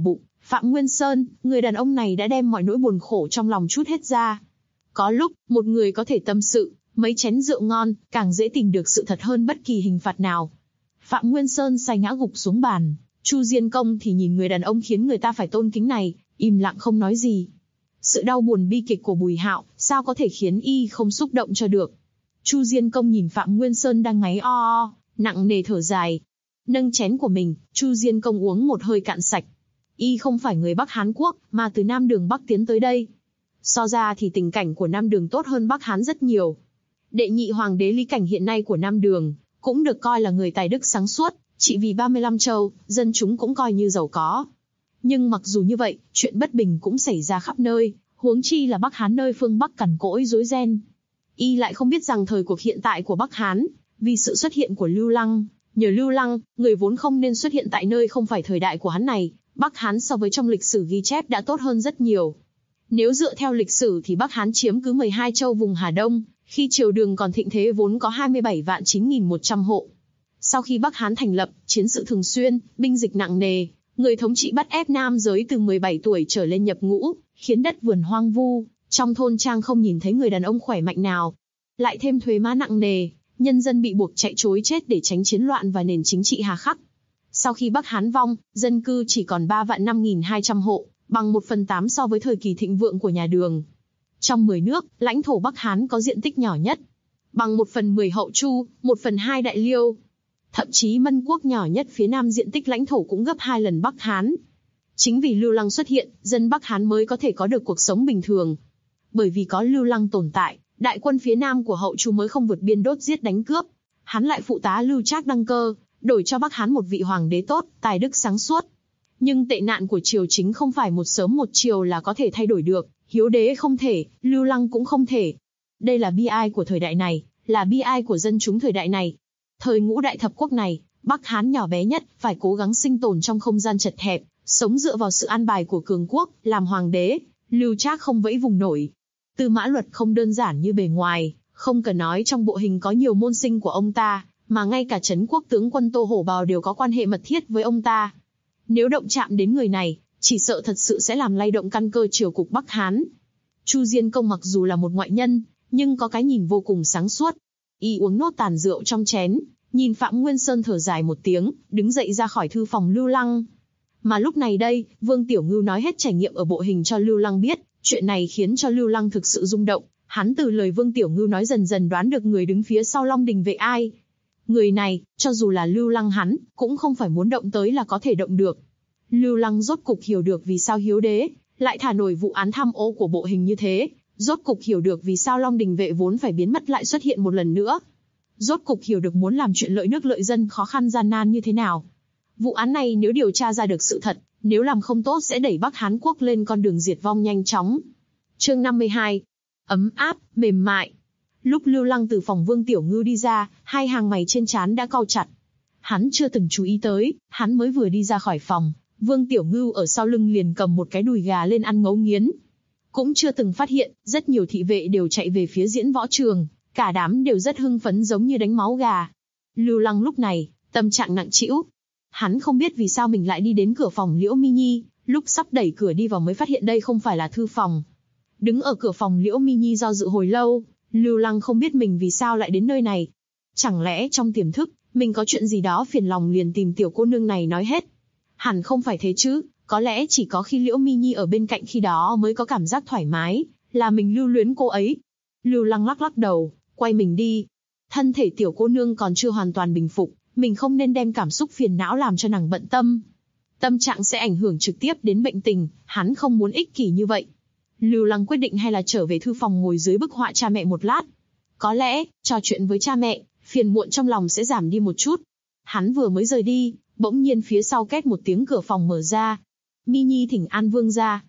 Phạm Nguyên Sơn, người đàn ông này đã đem mọi nỗi buồn khổ trong lòng trút hết ra. Có lúc, một người có thể tâm sự, mấy chén rượu ngon, càng dễ tìm được sự thật hơn bất kỳ hình phạt nào. Phạm Nguyên Sơn say ngã gục xuống bàn, Chu Diên Công thì nhìn người đàn ông khiến người ta phải tôn kính này, im lặng không nói gì. Sự đau buồn bi kịch của Bùi Hạo, sao có thể khiến y không xúc động cho được. Chu Diên Công nhìn Phạm Nguyên Sơn đang ngáy o, nặng nề thở dài. Nâng chén của mình, Chu Diên Công uống một hơi cạn sạch. Y không phải người Bắc Hán Quốc, mà từ Nam Đường Bắc tiến tới đây. So ra thì tình cảnh của Nam Đường tốt hơn Bắc Hán rất nhiều. Đệ nhị hoàng đế Lý Cảnh hiện nay của Nam Đường, cũng được coi là người tài đức sáng suốt, trị vì 35 châu, dân chúng cũng coi như giàu có. Nhưng mặc dù như vậy, chuyện bất bình cũng xảy ra khắp nơi, huống chi là Bắc Hán nơi phương Bắc cằn cỗi rối ren. Y lại không biết rằng thời cuộc hiện tại của Bắc Hán, vì sự xuất hiện của Lưu Lăng, nhờ Lưu Lăng, người vốn không nên xuất hiện tại nơi không phải thời đại của hắn này, Bắc Hán so với trong lịch sử ghi chép đã tốt hơn rất nhiều. Nếu dựa theo lịch sử thì Bắc Hán chiếm cứ 12 châu vùng Hà Đông, khi triều Đường còn thịnh thế vốn có 27 vạn 9.100 hộ. Sau khi Bắc Hán thành lập, chiến sự thường xuyên, binh dịch nặng nề, người thống trị bắt ép nam giới từ 17 tuổi trở lên nhập ngũ, khiến đất vườn hoang vu, trong thôn trang không nhìn thấy người đàn ông khỏe mạnh nào. Lại thêm thuế má nặng nề, nhân dân bị buộc chạy trối chết để tránh chiến loạn và nền chính trị hà khắc. Sau khi Bắc Hán vong, dân cư chỉ còn 3 vạn 5.200 hộ, bằng 1/8 so với thời kỳ thịnh vượng của nhà Đường. Trong 10 nước, lãnh thổ Bắc Hán có diện tích nhỏ nhất, bằng 1/10 Hậu Chu, 1/2 Đại Liêu. Thậm chí Mân Quốc nhỏ nhất phía Nam diện tích lãnh thổ cũng gấp 2 lần Bắc Hán. Chính vì Lưu Lăng xuất hiện, dân Bắc Hán mới có thể có được cuộc sống bình thường. Bởi vì có Lưu Lăng tồn tại, đại quân phía Nam của Hậu Chu mới không vượt biên đốt giết đánh cướp. Hắn lại phụ tá Lưu Trác đăng cơ, đổi cho Bắc Hán một vị hoàng đế tốt, tài đức sáng suốt. Nhưng tệ nạn của triều chính không phải một sớm một chiều là có thể thay đổi được, hiếu đế không thể, Lưu Lăng cũng không thể. Đây là bi ai của thời đại này, là bi ai của dân chúng thời đại này. Thời ngũ đại thập quốc này, Bắc Hán nhỏ bé nhất, phải cố gắng sinh tồn trong không gian chật hẹp, sống dựa vào sự an bài của cường quốc, làm hoàng đế, Lưu Trác không vẫy vùng nổi. Tư Mã Luật không đơn giản như bề ngoài, không cần nói trong bộ hình có nhiều môn sinh của ông ta, mà ngay cả Trấn Quốc tướng quân Tô Hổ Bào đều có quan hệ mật thiết với ông ta. Nếu động chạm đến người này, chỉ sợ thật sự sẽ làm lay động căn cơ triều cục Bắc Hán. Chu Diên Công mặc dù là một ngoại nhân, nhưng có cái nhìn vô cùng sáng suốt. Y uống nốt tàn rượu trong chén, nhìn Phạm Nguyên Sơn thở dài một tiếng, đứng dậy ra khỏi thư phòng Lưu Lăng. Mà lúc này đây, Vương Tiểu Ngưu nói hết trải nghiệm ở bộ hình cho Lưu Lăng biết, chuyện này khiến cho Lưu Lăng thực sự rung động. Hắn từ lời Vương Tiểu Ngưu nói dần dần đoán được người đứng phía sau Long Đình Vệ ai. Người này, cho dù là Lưu Lăng hắn, cũng không phải muốn động tới là có thể động được. Lưu Lăng rốt cục hiểu được vì sao Hiếu Đế lại thả nổi vụ án tham ô của bộ hình như thế, rốt cục hiểu được vì sao Long Đình Vệ vốn phải biến mất lại xuất hiện một lần nữa. Rốt cục hiểu được muốn làm chuyện lợi nước lợi dân khó khăn gian nan như thế nào. Vụ án này nếu điều tra ra được sự thật, nếu làm không tốt sẽ đẩy Bắc Hán Quốc lên con đường diệt vong nhanh chóng. Chương 52. Ấm áp, mềm mại. Lúc Lưu Lăng từ phòng Vương Tiểu Ngưu đi ra, hai hàng mày trên trán đã cau chặt. Hắn chưa từng chú ý tới, hắn mới vừa đi ra khỏi phòng, Vương Tiểu Ngưu ở sau lưng liền cầm một cái đùi gà lên ăn ngấu nghiến. Cũng chưa từng phát hiện, rất nhiều thị vệ đều chạy về phía diễn võ trường, cả đám đều rất hưng phấn giống như đánh máu gà. Lưu Lăng lúc này, tâm trạng nặng trĩu. Hắn không biết vì sao mình lại đi đến cửa phòng Liễu Mi Nhi, lúc sắp đẩy cửa đi vào mới phát hiện đây không phải là thư phòng. Đứng ở cửa phòng Liễu Mi Nhi do dự hồi lâu, Lưu Lăng không biết mình vì sao lại đến nơi này. Chẳng lẽ trong tiềm thức, mình có chuyện gì đó phiền lòng liền tìm tiểu cô nương này nói hết. Hẳn không phải thế chứ, có lẽ chỉ có khi Liễu Mi Nhi ở bên cạnh khi đó mới có cảm giác thoải mái, là mình lưu luyến cô ấy. Lưu Lăng lắc lắc đầu, quay mình đi. Thân thể tiểu cô nương còn chưa hoàn toàn bình phục, mình không nên đem cảm xúc phiền não làm cho nàng bận tâm. Tâm trạng sẽ ảnh hưởng trực tiếp đến bệnh tình, hắn không muốn ích kỷ như vậy. Lưu Lăng quyết định hay là trở về thư phòng ngồi dưới bức họa cha mẹ một lát. Có lẽ, trò chuyện với cha mẹ, phiền muộn trong lòng sẽ giảm đi một chút. Hắn vừa mới rời đi, bỗng nhiên phía sau két một tiếng cửa phòng mở ra. Mi Nhi thỉnh an vương gia,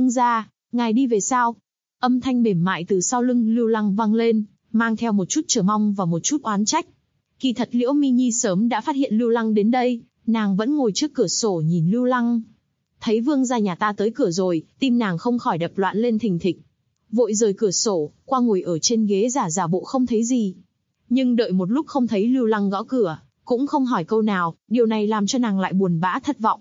ngài đi về sao? Âm thanh mềm mại từ sau lưng Lưu Lăng vang lên, mang theo một chút chờ mong và một chút oán trách. Kỳ thật Liễu Mi Nhi sớm đã phát hiện Lưu Lăng đến đây, nàng vẫn ngồi trước cửa sổ nhìn Lưu Lăng. Thấy vương gia nhà ta tới cửa rồi, tim nàng không khỏi đập loạn lên thình thịch. Vội rời cửa sổ, qua ngồi ở trên ghế giả bộ không thấy gì. Nhưng đợi một lúc không thấy Lưu Lăng gõ cửa, cũng không hỏi câu nào, điều này làm cho nàng lại buồn bã thất vọng.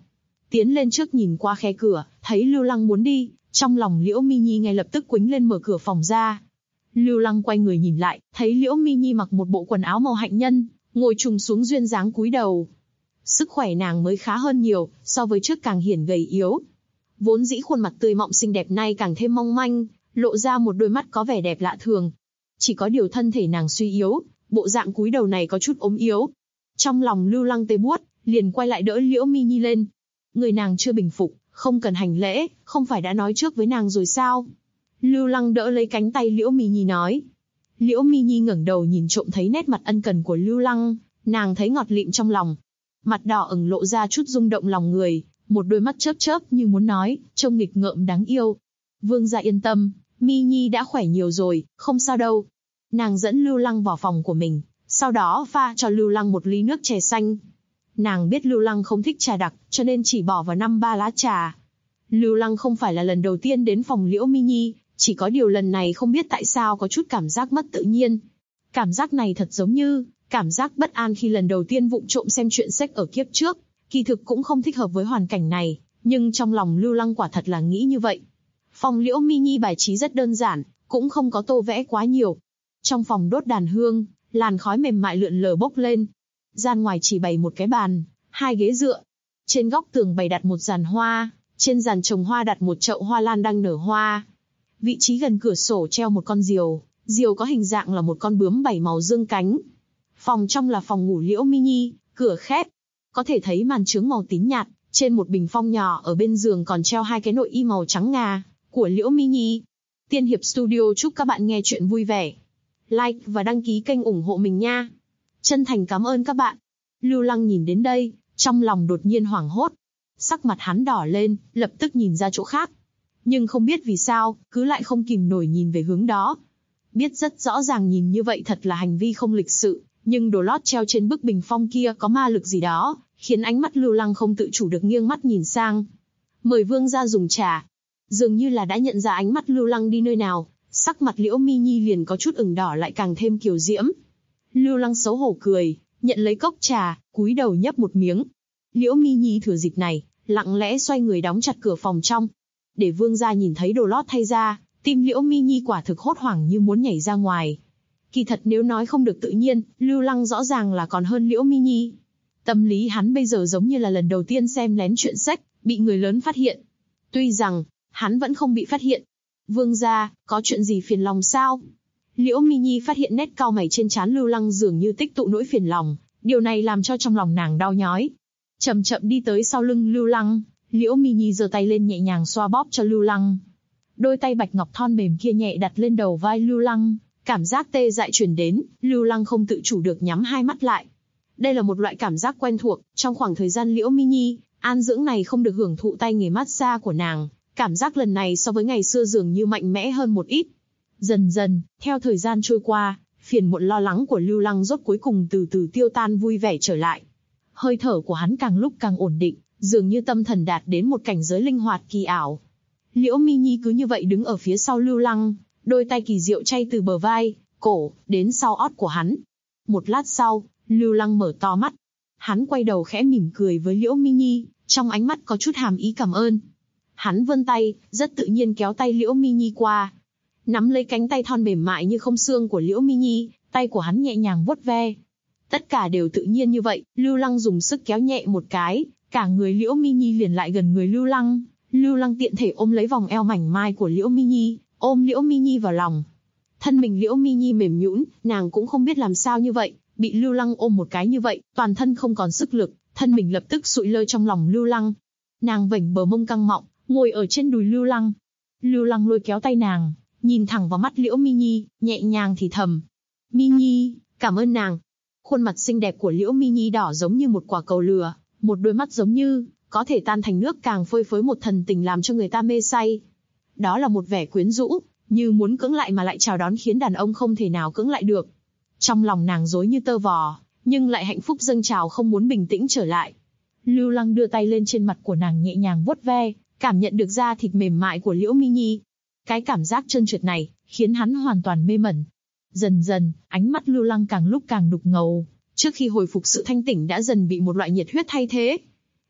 tiến lên trước nhìn qua khe cửa, thấy Lưu Lăng muốn đi, trong lòng Liễu Mi Nhi ngay lập tức quýnh lên mở cửa phòng ra. Lưu Lăng quay người nhìn lại, thấy Liễu Mi Nhi mặc một bộ quần áo màu hạnh nhân, ngồi trùng xuống duyên dáng cúi đầu. Sức khỏe nàng mới khá hơn nhiều, so với trước càng hiển gầy yếu. Vốn dĩ khuôn mặt tươi mọng xinh đẹp nay càng thêm mong manh, lộ ra một đôi mắt có vẻ đẹp lạ thường. Chỉ có điều thân thể nàng suy yếu, bộ dạng cúi đầu này có chút ốm yếu. Trong lòng Lưu Lăng tê buốt, liền quay lại đỡ Liễu Mi Nhi lên. Người nàng chưa bình phục, không cần hành lễ, không phải đã nói trước với nàng rồi sao? Lưu Lăng đỡ lấy cánh tay Liễu Mi Nhi nói. Liễu Mi Nhi ngẩng đầu nhìn trộm thấy nét mặt ân cần của Lưu Lăng, nàng thấy ngọt lịm trong lòng. Mặt đỏ ửng lộ ra chút rung động lòng người, một đôi mắt chớp chớp như muốn nói, trông nghịch ngợm đáng yêu. Vương gia yên tâm, Mi Nhi đã khỏe nhiều rồi, không sao đâu. Nàng dẫn Lưu Lăng vào phòng của mình, sau đó pha cho Lưu Lăng một ly nước chè xanh. Nàng biết Lưu Lăng không thích trà đặc, cho nên chỉ bỏ vào 5-3 lá trà. Lưu Lăng không phải là lần đầu tiên đến phòng Liễu Mi Nhi, chỉ có điều lần này không biết tại sao có chút cảm giác mất tự nhiên. Cảm giác này thật giống như cảm giác bất an khi lần đầu tiên vụng trộm xem truyện sách ở kiếp trước, kỳ thực cũng không thích hợp với hoàn cảnh này, nhưng trong lòng Lưu Lăng quả thật là nghĩ như vậy. Phòng Liễu Mi Nhi bài trí rất đơn giản, cũng không có tô vẽ quá nhiều. Trong phòng đốt đàn hương, làn khói mềm mại lượn lờ bốc lên. Gian ngoài chỉ bày một cái bàn, 2 ghế dựa. Trên góc tường bày đặt một giàn hoa, trên giàn trồng hoa đặt một chậu hoa lan đang nở hoa. Vị trí gần cửa sổ treo một con diều, diều có hình dạng là một con bướm 7 màu dương cánh. Phòng trong là phòng ngủ Liễu Mi Nhi, cửa khép. Có thể thấy màn chướng màu tím nhạt, trên một bình phong nhỏ ở bên giường còn treo 2 cái nội y màu trắng ngà của Liễu Mi Nhi. Tiên Hiệp Studio chúc các bạn nghe chuyện vui vẻ. Like và đăng ký kênh ủng hộ mình nha. Chân thành cảm ơn các bạn. Lưu Lăng nhìn đến đây, trong lòng đột nhiên hoảng hốt. Sắc mặt hắn đỏ lên, lập tức nhìn ra chỗ khác. Nhưng không biết vì sao, cứ lại không kìm nổi nhìn về hướng đó. Biết rất rõ ràng nhìn như vậy thật là hành vi không lịch sự, nhưng đồ lót treo trên bức bình phong kia có ma lực gì đó, khiến ánh mắt Lưu Lăng không tự chủ được nghiêng mắt nhìn sang. Mời vương gia dùng trà. Dường như là đã nhận ra ánh mắt Lưu Lăng đi nơi nào, sắc mặt Liễu Mi Nhi liền có chút ửng đỏ lại càng thêm kiều diễm. Lưu Lăng xấu hổ cười, nhận lấy cốc trà, cúi đầu nhấp một miếng. Liễu Mi Nhi thừa dịp này, lặng lẽ xoay người đóng chặt cửa phòng trong. Để vương gia nhìn thấy đồ lót thay ra, tim Liễu Mi Nhi quả thực hốt hoảng như muốn nhảy ra ngoài. Kỳ thật nếu nói không được tự nhiên, Lưu Lăng rõ ràng là còn hơn Liễu Mi Nhi. Tâm lý hắn bây giờ giống như là lần đầu tiên xem lén truyện sách, bị người lớn phát hiện. Tuy rằng, hắn vẫn không bị phát hiện. Vương gia, có chuyện gì phiền lòng sao? Liễu Mi Nhi phát hiện nét cau mày trên trán Lưu Lăng dường như tích tụ nỗi phiền lòng, điều này làm cho trong lòng nàng đau nhói. Chậm chậm đi tới sau lưng Lưu Lăng, Liễu Mi Nhi giơ tay lên nhẹ nhàng xoa bóp cho Lưu Lăng. Đôi tay bạch ngọc thon mềm kia nhẹ đặt lên đầu vai Lưu Lăng, cảm giác tê dại truyền đến, Lưu Lăng không tự chủ được nhắm hai mắt lại. Đây là một loại cảm giác quen thuộc, trong khoảng thời gian Liễu Mi Nhi an dưỡng này không được hưởng thụ tay nghề massage của nàng, cảm giác lần này so với ngày xưa dường như mạnh mẽ hơn một ít. Dần dần, theo thời gian trôi qua, phiền muộn lo lắng của Lưu Lăng rốt cuối cùng từ từ tiêu tan vui vẻ trở lại. Hơi thở của hắn càng lúc càng ổn định, dường như tâm thần đạt đến một cảnh giới linh hoạt kỳ ảo. Liễu Mi Nhi cứ như vậy đứng ở phía sau Lưu Lăng, đôi tay kỳ diệu chay từ bờ vai, cổ, đến sau ót của hắn. Một lát sau, Lưu Lăng mở to mắt. Hắn quay đầu khẽ mỉm cười với Liễu Mi Nhi, trong ánh mắt có chút hàm ý cảm ơn. Hắn vươn tay, rất tự nhiên kéo tay Liễu Mi Nhi qua. Nắm lấy cánh tay thon mềm mại như không xương của Liễu Mi Nhi, tay của hắn nhẹ nhàng vuốt ve. Tất cả đều tự nhiên như vậy, Lưu Lăng dùng sức kéo nhẹ một cái, cả người Liễu Mi Nhi liền lại gần người Lưu Lăng. Lưu Lăng tiện thể ôm lấy vòng eo mảnh mai của Liễu Mi Nhi, ôm Liễu Mi Nhi vào lòng. Thân mình Liễu Mi Nhi mềm nhũn, nàng cũng không biết làm sao như vậy, bị Lưu Lăng ôm một cái như vậy, toàn thân không còn sức lực, thân mình lập tức sụi lơ trong lòng Lưu Lăng. Nàng vểnh bờ mông căng mọng, ngồi ở trên đùi Lưu Lăng. Lưu Lăng lôi kéo tay nàng, nhìn thẳng vào mắt Liễu Mi Nhi, nhẹ nhàng thì thầm: Mi Nhi, cảm ơn nàng. Khuôn mặt xinh đẹp của Liễu Mi Nhi đỏ giống như một quả cầu lửa, một đôi mắt giống như có thể tan thành nước càng phơi phới một thần tình làm cho người ta mê say. Đó là một vẻ quyến rũ, như muốn cưỡng lại mà lại chào đón khiến đàn ông không thể nào cưỡng lại được. Trong lòng nàng rối như tơ vò, nhưng lại hạnh phúc dâng trào không muốn bình tĩnh trở lại. Lưu Lăng đưa tay lên trên mặt của nàng nhẹ nhàng vuốt ve, cảm nhận được da thịt mềm mại của Liễu Mi Nhi. Cái cảm giác trơn trượt này, khiến hắn hoàn toàn mê mẩn. Dần dần, ánh mắt Lưu Lăng càng lúc càng đục ngầu, trước khi hồi phục sự thanh tỉnh đã dần bị một loại nhiệt huyết thay thế.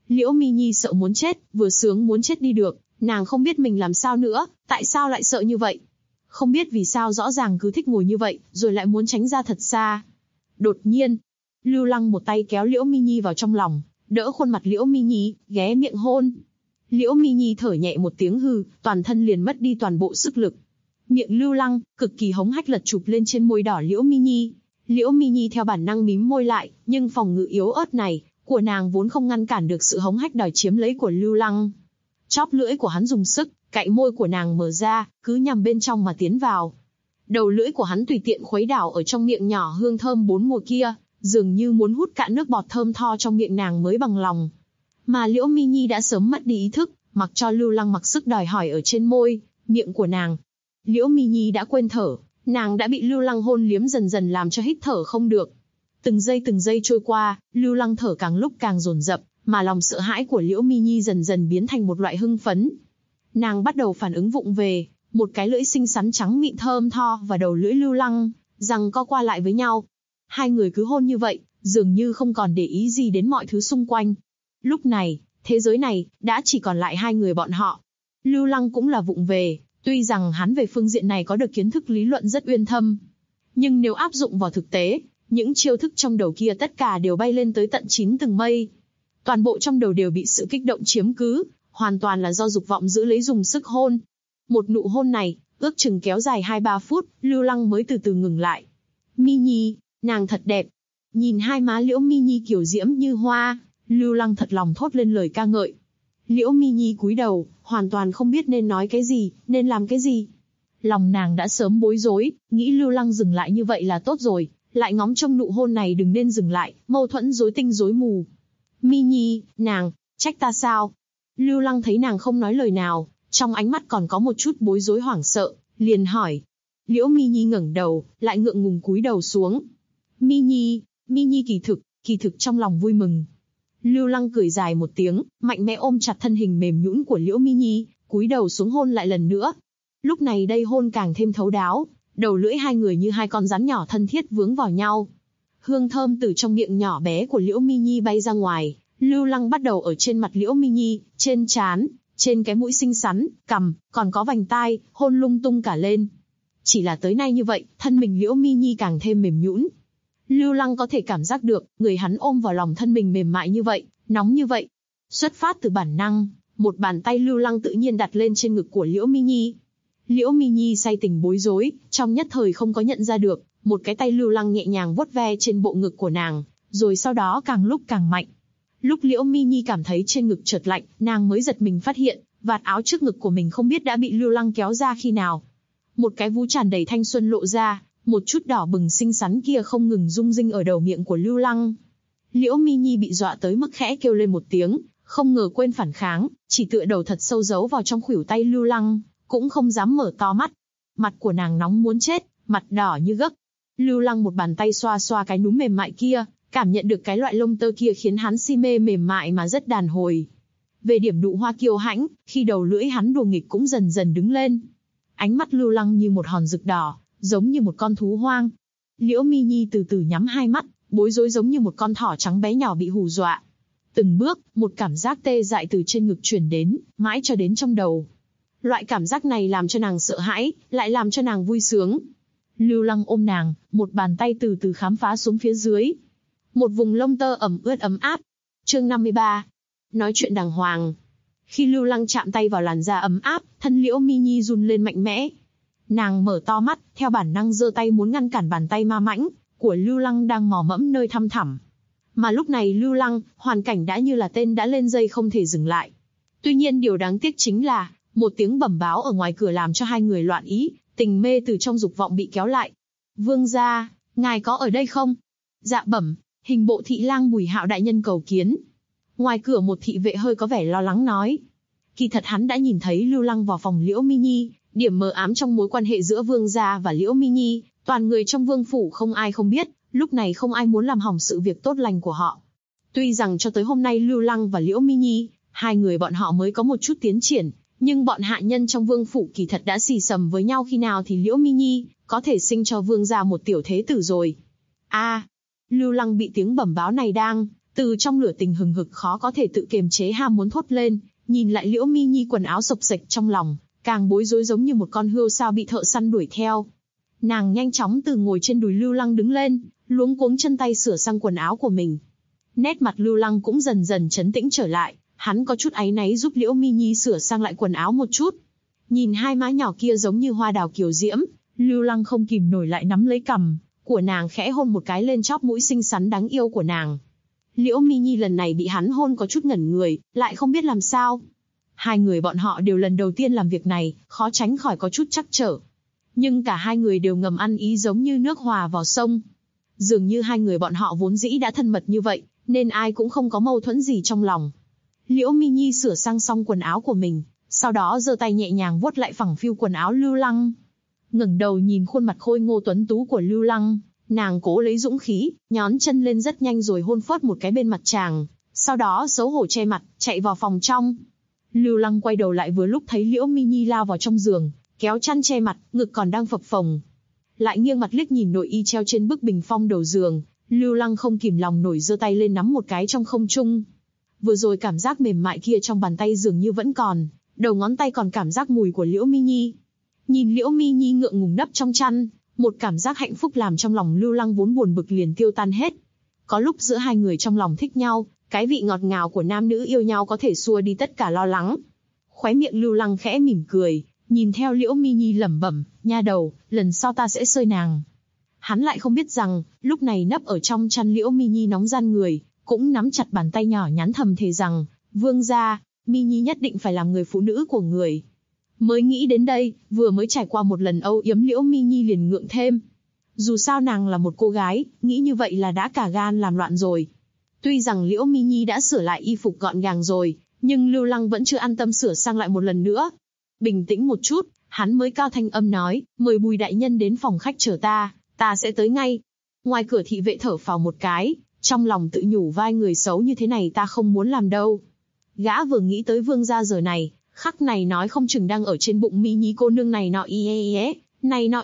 Liễu Mi Nhi sợ muốn chết, vừa sướng muốn chết đi được, nàng không biết mình làm sao nữa, tại sao lại sợ như vậy. Không biết vì sao rõ ràng cứ thích ngồi như vậy, rồi lại muốn tránh ra thật xa. Đột nhiên, Lưu Lăng một tay kéo Liễu Mi Nhi vào trong lòng, đỡ khuôn mặt Liễu Mi Nhi, ghé miệng hôn. Liễu Mi Nhi thở nhẹ một tiếng hừ, toàn thân liền mất đi toàn bộ sức lực. Miệng Lưu Lăng, cực kỳ hống hách lật chụp lên trên môi đỏ Liễu Mi Nhi. Liễu Mi Nhi theo bản năng mím môi lại, nhưng phòng ngự yếu ớt này, của nàng vốn không ngăn cản được sự hống hách đòi chiếm lấy của Lưu Lăng. Chóp lưỡi của hắn dùng sức, cạnh môi của nàng mở ra, cứ nhằm bên trong mà tiến vào. Đầu lưỡi của hắn tùy tiện khuấy đảo ở trong miệng nhỏ hương thơm bốn mùa kia, dường như muốn hút cạn nước bọt thơm tho trong miệng nàng mới bằng lòng. Mà Liễu Mi Nhi đã sớm mất đi ý thức, mặc cho Lưu Lăng mặc sức đòi hỏi ở trên môi, miệng của nàng. Liễu Mi Nhi đã quên thở, nàng đã bị Lưu Lăng hôn liếm dần dần làm cho hít thở không được. Từng giây trôi qua, Lưu Lăng thở càng lúc càng dồn dập, mà lòng sợ hãi của Liễu Mi Nhi dần dần biến thành một loại hưng phấn. Nàng bắt đầu phản ứng vụng về, một cái lưỡi xinh xắn trắng mịn thơm tho và đầu lưỡi Lưu Lăng, giằng co qua lại với nhau. Hai người cứ hôn như vậy, dường như không còn để ý gì đến mọi thứ xung quanh. Lúc này, thế giới này, đã chỉ còn lại hai người bọn họ. Lưu Lăng cũng là vụng về, tuy rằng hắn về phương diện này có được kiến thức lý luận rất uyên thâm. Nhưng nếu áp dụng vào thực tế, những chiêu thức trong đầu kia tất cả đều bay lên tới tận 9 tầng mây. Toàn bộ trong đầu đều bị sự kích động chiếm cứ, hoàn toàn là do dục vọng giữ lấy dùng sức hôn. Một nụ hôn này, ước chừng kéo dài 2-3 phút, Lưu Lăng mới từ từ ngừng lại. Mi Nhi, nàng thật đẹp. Nhìn hai má Liễu Mi Nhi kiều diễm như hoa, Lưu Lăng thật lòng thốt lên lời ca ngợi. Liễu Mi Nhi cúi đầu, hoàn toàn không biết nên nói cái gì, nên làm cái gì. Lòng nàng đã sớm bối rối, nghĩ Lưu Lăng dừng lại như vậy là tốt rồi, lại ngóng trông nụ hôn này đừng nên dừng lại, mâu thuẫn rối tinh rối mù. Mi Nhi, nàng, trách ta sao? Lưu Lăng thấy nàng không nói lời nào, trong ánh mắt còn có một chút bối rối hoảng sợ, liền hỏi. Liễu Mi Nhi ngẩng đầu, lại ngượng ngùng cúi đầu xuống. Mi Nhi kỳ thực trong lòng vui mừng. Lưu Lăng cười dài một tiếng, mạnh mẽ ôm chặt thân hình mềm nhũn của Liễu Mi Nhi, cúi đầu xuống hôn lại lần nữa. Lúc này đây hôn càng thêm thấu đáo, đầu lưỡi hai người như hai con rắn nhỏ thân thiết vướng vào nhau. Hương thơm từ trong miệng nhỏ bé của Liễu Mi Nhi bay ra ngoài, Lưu Lăng bắt đầu ở trên mặt Liễu Mi Nhi, trên trán, trên cái mũi xinh xắn, cằm, còn có vành tai, hôn lung tung cả lên. Chỉ là tới nay như vậy, thân mình Liễu Mi Nhi càng thêm mềm nhũn. Lưu Lăng có thể cảm giác được, người hắn ôm vào lòng thân mình mềm mại như vậy, nóng như vậy. Xuất phát từ bản năng, một bàn tay Lưu Lăng tự nhiên đặt lên trên ngực của Liễu Mi Nhi. Liễu Mi Nhi say tình bối rối, trong nhất thời không có nhận ra được, một cái tay Lưu Lăng nhẹ nhàng vuốt ve trên bộ ngực của nàng, rồi sau đó càng lúc càng mạnh. Lúc Liễu Mi Nhi cảm thấy trên ngực chợt lạnh, nàng mới giật mình phát hiện, vạt áo trước ngực của mình không biết đã bị Lưu Lăng kéo ra khi nào. Một cái vú tràn đầy thanh xuân lộ ra, một chút đỏ bừng xinh xắn kia không ngừng rung rinh ở đầu miệng của Lưu Lăng. Liễu Mi Nhi bị dọa tới mức khẽ kêu lên một tiếng, không ngờ quên phản kháng, chỉ tựa đầu thật sâu giấu vào trong khuỷu tay Lưu Lăng, cũng không dám mở to mắt. Mặt của nàng nóng muốn chết, mặt đỏ như gấc. Lưu Lăng một bàn tay xoa xoa cái núm mềm mại kia, cảm nhận được cái loại lông tơ kia khiến hắn si mê mềm mại mà rất đàn hồi. Về điểm nụ hoa kiêu hãnh, khi đầu lưỡi hắn đùa nghịch cũng dần dần đứng lên. Ánh mắt Lưu Lăng như một hòn rực đỏ, giống như một con thú hoang. Liễu Mi Nhi từ từ nhắm hai mắt, bối rối giống như một con thỏ trắng bé nhỏ bị hù dọa. Từng bước, một cảm giác tê dại từ trên ngực truyền đến, mãi cho đến trong đầu. Loại cảm giác này làm cho nàng sợ hãi, lại làm cho nàng vui sướng. Lưu Lăng ôm nàng, một bàn tay từ từ khám phá xuống phía dưới. Một vùng lông tơ ẩm ướt ấm áp. Chương 53. Nói chuyện đàng hoàng. Khi Lưu Lăng chạm tay vào làn da ấm áp, thân Liễu Mi Nhi run lên mạnh mẽ. Nàng mở to mắt, theo bản năng giơ tay muốn ngăn cản bàn tay ma mãnh của Lưu Lăng đang mò mẫm nơi thăm thẳm. Mà lúc này Lưu Lăng, hoàn cảnh đã như là tên đã lên dây không thể dừng lại. Tuy nhiên điều đáng tiếc chính là, một tiếng bẩm báo ở ngoài cửa làm cho hai người loạn ý, tình mê từ trong dục vọng bị kéo lại. Vương gia, ngài có ở đây không? Dạ bẩm, hình bộ thị lang Bùi Hạo đại nhân cầu kiến. Ngoài cửa một thị vệ hơi có vẻ lo lắng nói. Kỳ thật hắn đã nhìn thấy Lưu Lăng vào phòng Liễu Mi Nhi, điểm mờ ám trong mối quan hệ giữa vương gia và Liễu Mi Nhi, toàn người trong vương phủ không ai không biết, lúc này không ai muốn làm hỏng sự việc tốt lành của họ. Tuy rằng cho tới hôm nay Lưu Lăng và Liễu Mi Nhi, hai người bọn họ mới có một chút tiến triển, nhưng bọn hạ nhân trong vương phủ kỳ thật đã xì xầm với nhau khi nào thì Liễu Mi Nhi có thể sinh cho vương gia một tiểu thế tử rồi. Lưu Lăng bị tiếng bẩm báo này đang Từ trong lửa tình hừng hực khó có thể tự kiềm chế ham muốn thốt lên, nhìn lại Liễu Mi Nhi quần áo xộc xệch trong lòng, càng bối rối giống như một con hươu sao bị thợ săn đuổi theo. Nàng nhanh chóng từ ngồi trên đùi Lưu Lăng đứng lên, luống cuống chân tay sửa sang quần áo của mình. Nét mặt Lưu Lăng cũng dần dần trấn tĩnh trở lại, hắn có chút áy náy giúp Liễu Mi Nhi sửa sang lại quần áo một chút. Nhìn hai má nhỏ kia giống như hoa đào kiều diễm, Lưu Lăng không kìm nổi lại nắm lấy cằm của nàng khẽ hôn một cái lên chóp mũi xinh xắn đáng yêu của nàng. Liễu Mi Nhi lần này bị hắn hôn có chút ngẩn người, lại không biết làm sao. Hai người bọn họ đều lần đầu tiên làm việc này, khó tránh khỏi có chút trắc trở. Nhưng cả hai người đều ngầm ăn ý giống như nước hòa vào sông. Dường như hai người bọn họ vốn dĩ đã thân mật như vậy, nên ai cũng không có mâu thuẫn gì trong lòng. Liễu Mi Nhi sửa sang xong quần áo của mình, sau đó giơ tay nhẹ nhàng vuốt lại phẳng phiu quần áo Lưu Lăng. Ngẩng đầu nhìn khuôn mặt khôi ngô tuấn tú của Lưu Lăng, nàng cố lấy dũng khí, nhón chân lên rất nhanh rồi hôn phớt một cái bên mặt chàng, sau đó xấu hổ che mặt, chạy vào phòng trong. Lưu Lăng quay đầu lại vừa lúc thấy Liễu Mi Nhi lao vào trong giường, kéo chăn che mặt, ngực còn đang phập phồng. Lại nghiêng mặt liếc nhìn nội y treo trên bức bình phong đầu giường, Lưu Lăng không kìm lòng nổi giơ tay lên nắm một cái trong không trung. Vừa rồi cảm giác mềm mại kia trong bàn tay dường như vẫn còn, đầu ngón tay còn cảm giác mùi của Liễu Mi Nhi. Nhìn Liễu Mi Nhi ngượng ngùng nấp trong chăn, một cảm giác hạnh phúc làm trong lòng Lưu Lăng vốn buồn bực liền tiêu tan hết. Có lúc giữa hai người trong lòng thích nhau, cái vị ngọt ngào của nam nữ yêu nhau có thể xua đi tất cả lo lắng. Khóe miệng Lưu Lăng khẽ mỉm cười, nhìn theo Liễu Mi Nhi lẩm bẩm, nha đầu, lần sau ta sẽ xơi nàng. Hắn lại không biết rằng, lúc này nấp ở trong chăn Liễu Mi Nhi nóng gian người, cũng nắm chặt bàn tay nhỏ nhắn thầm thề rằng, vương gia, Mi Nhi nhất định phải làm người phụ nữ của người. Mới nghĩ đến đây, vừa mới trải qua một lần âu yếm Liễu Mi Nhi liền ngượng thêm. Dù sao nàng là một cô gái, nghĩ như vậy là đã cả gan làm loạn rồi. Tuy rằng Liễu Mi Nhi đã sửa lại y phục gọn gàng rồi, nhưng Lưu Lăng vẫn chưa an tâm sửa sang lại một lần nữa. Bình tĩnh một chút, hắn mới cao thanh âm nói, mời Bùi đại nhân đến phòng khách chờ ta sẽ tới ngay. Ngoài cửa thị vệ thở phào một cái, trong lòng tự nhủ vai người xấu như thế này ta không muốn làm đâu. Gã vừa nghĩ tới vương gia giờ này, khắc này nói không chừng đang ở trên bụng Mi Nhi cô nương này nọ này nọ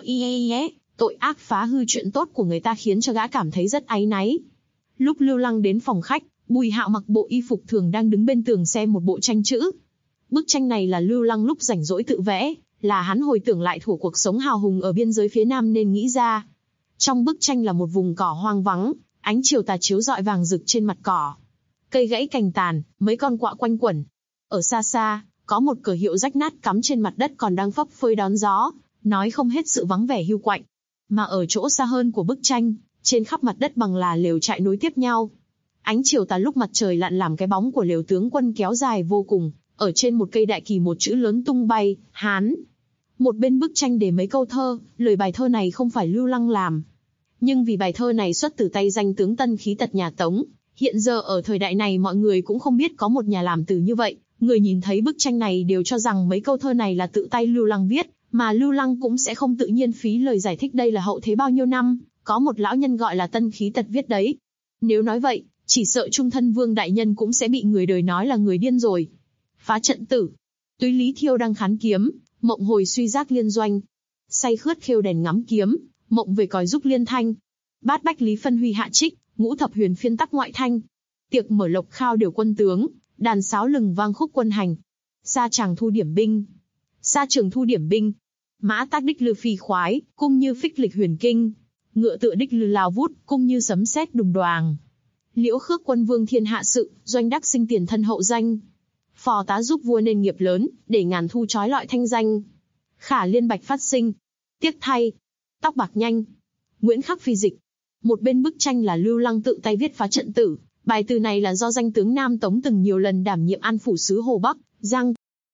tội ác phá hư chuyện tốt của người ta khiến cho gã cảm thấy rất áy náy. Lúc Lưu Lăng đến phòng khách, Bùi Hạo mặc bộ y phục thường đang đứng bên tường xem một bộ tranh chữ. Bức tranh này là Lưu Lăng lúc rảnh rỗi tự vẽ, là hắn hồi tưởng lại thuở cuộc sống hào hùng ở biên giới phía Nam nên nghĩ ra. Trong bức tranh là một vùng cỏ hoang vắng, ánh chiều tà chiếu rọi vàng rực trên mặt cỏ. Cây gãy cành tàn, mấy con quạ quanh quẩn. Ở xa xa, có một cờ hiệu rách nát cắm trên mặt đất còn đang phấp phới đón gió, nói không hết sự vắng vẻ hiu quạnh. Mà ở chỗ xa hơn của bức tranh, trên khắp mặt đất bằng là lều trại nối tiếp nhau. Ánh chiều tà lúc mặt trời lặn làm cái bóng của lều tướng quân kéo dài vô cùng, ở trên một cây đại kỳ một chữ lớn tung bay, Hán. Một bên bức tranh để mấy câu thơ, lời bài thơ này không phải Lưu Lăng làm. Nhưng vì bài thơ này xuất từ tay danh tướng Tân Khí Tật nhà Tống, hiện giờ ở thời đại này mọi người cũng không biết có một nhà làm từ như vậy, người nhìn thấy bức tranh này đều cho rằng mấy câu thơ này là tự tay Lưu Lăng viết, mà Lưu Lăng cũng sẽ không tự nhiên phí lời giải thích đây là hậu thế bao nhiêu năm, có một lão nhân gọi là Tân Khí Tật viết đấy. Nếu nói vậy, chỉ sợ Trung Thân Vương đại nhân cũng sẽ bị người đời nói là người điên rồi. Phá trận tử, túy lý thiêu đăng khán kiếm, mộng hồi suy giác liên doanh. Say khướt khêu đèn ngắm kiếm, mộng về còi giúp liên thanh. Bát bách lý phân huy hạ trích, ngũ thập huyền phiên tắc ngoại thanh. Tiệc mở lộc khao điều quân tướng, đàn sáo lừng vang khúc quân hành. Sa tràng thu điểm binh. Sa trường thu điểm binh. Mã tác đích lư phi khoái, cung như phích lịch huyền kinh. Ngựa tựa đích lư lao vút, cung như sấm sét đùng đoàng. Liễu khước quân vương thiên hạ sự, doanh đắc sinh tiền thân hậu danh. Phò tá giúp vua nên nghiệp lớn, để ngàn thu trói lọi thanh danh. Khả liên bạch phát sinh. Tiếc thay. Tóc bạc nhanh. Nguyễn Khắc phi dịch. Một bên bức tranh là Lưu Lăng tự tay viết phá trận tử. Bài từ này là do danh tướng Nam Tống từng nhiều lần đảm nhiệm an phủ sứ Hồ Bắc, Giang.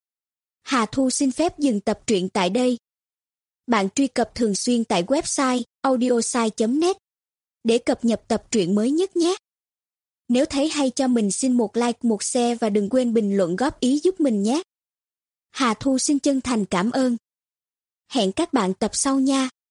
Hà Thu xin phép dừng tập truyện tại đây. Bạn truy cập thường xuyên tại website audiosai.net để cập nhật tập truyện mới nhất nhé. Nếu thấy hay cho mình xin một like, một share và đừng quên bình luận góp ý giúp mình nhé. Hà Thu xin chân thành cảm ơn. Hẹn các bạn tập sau nha.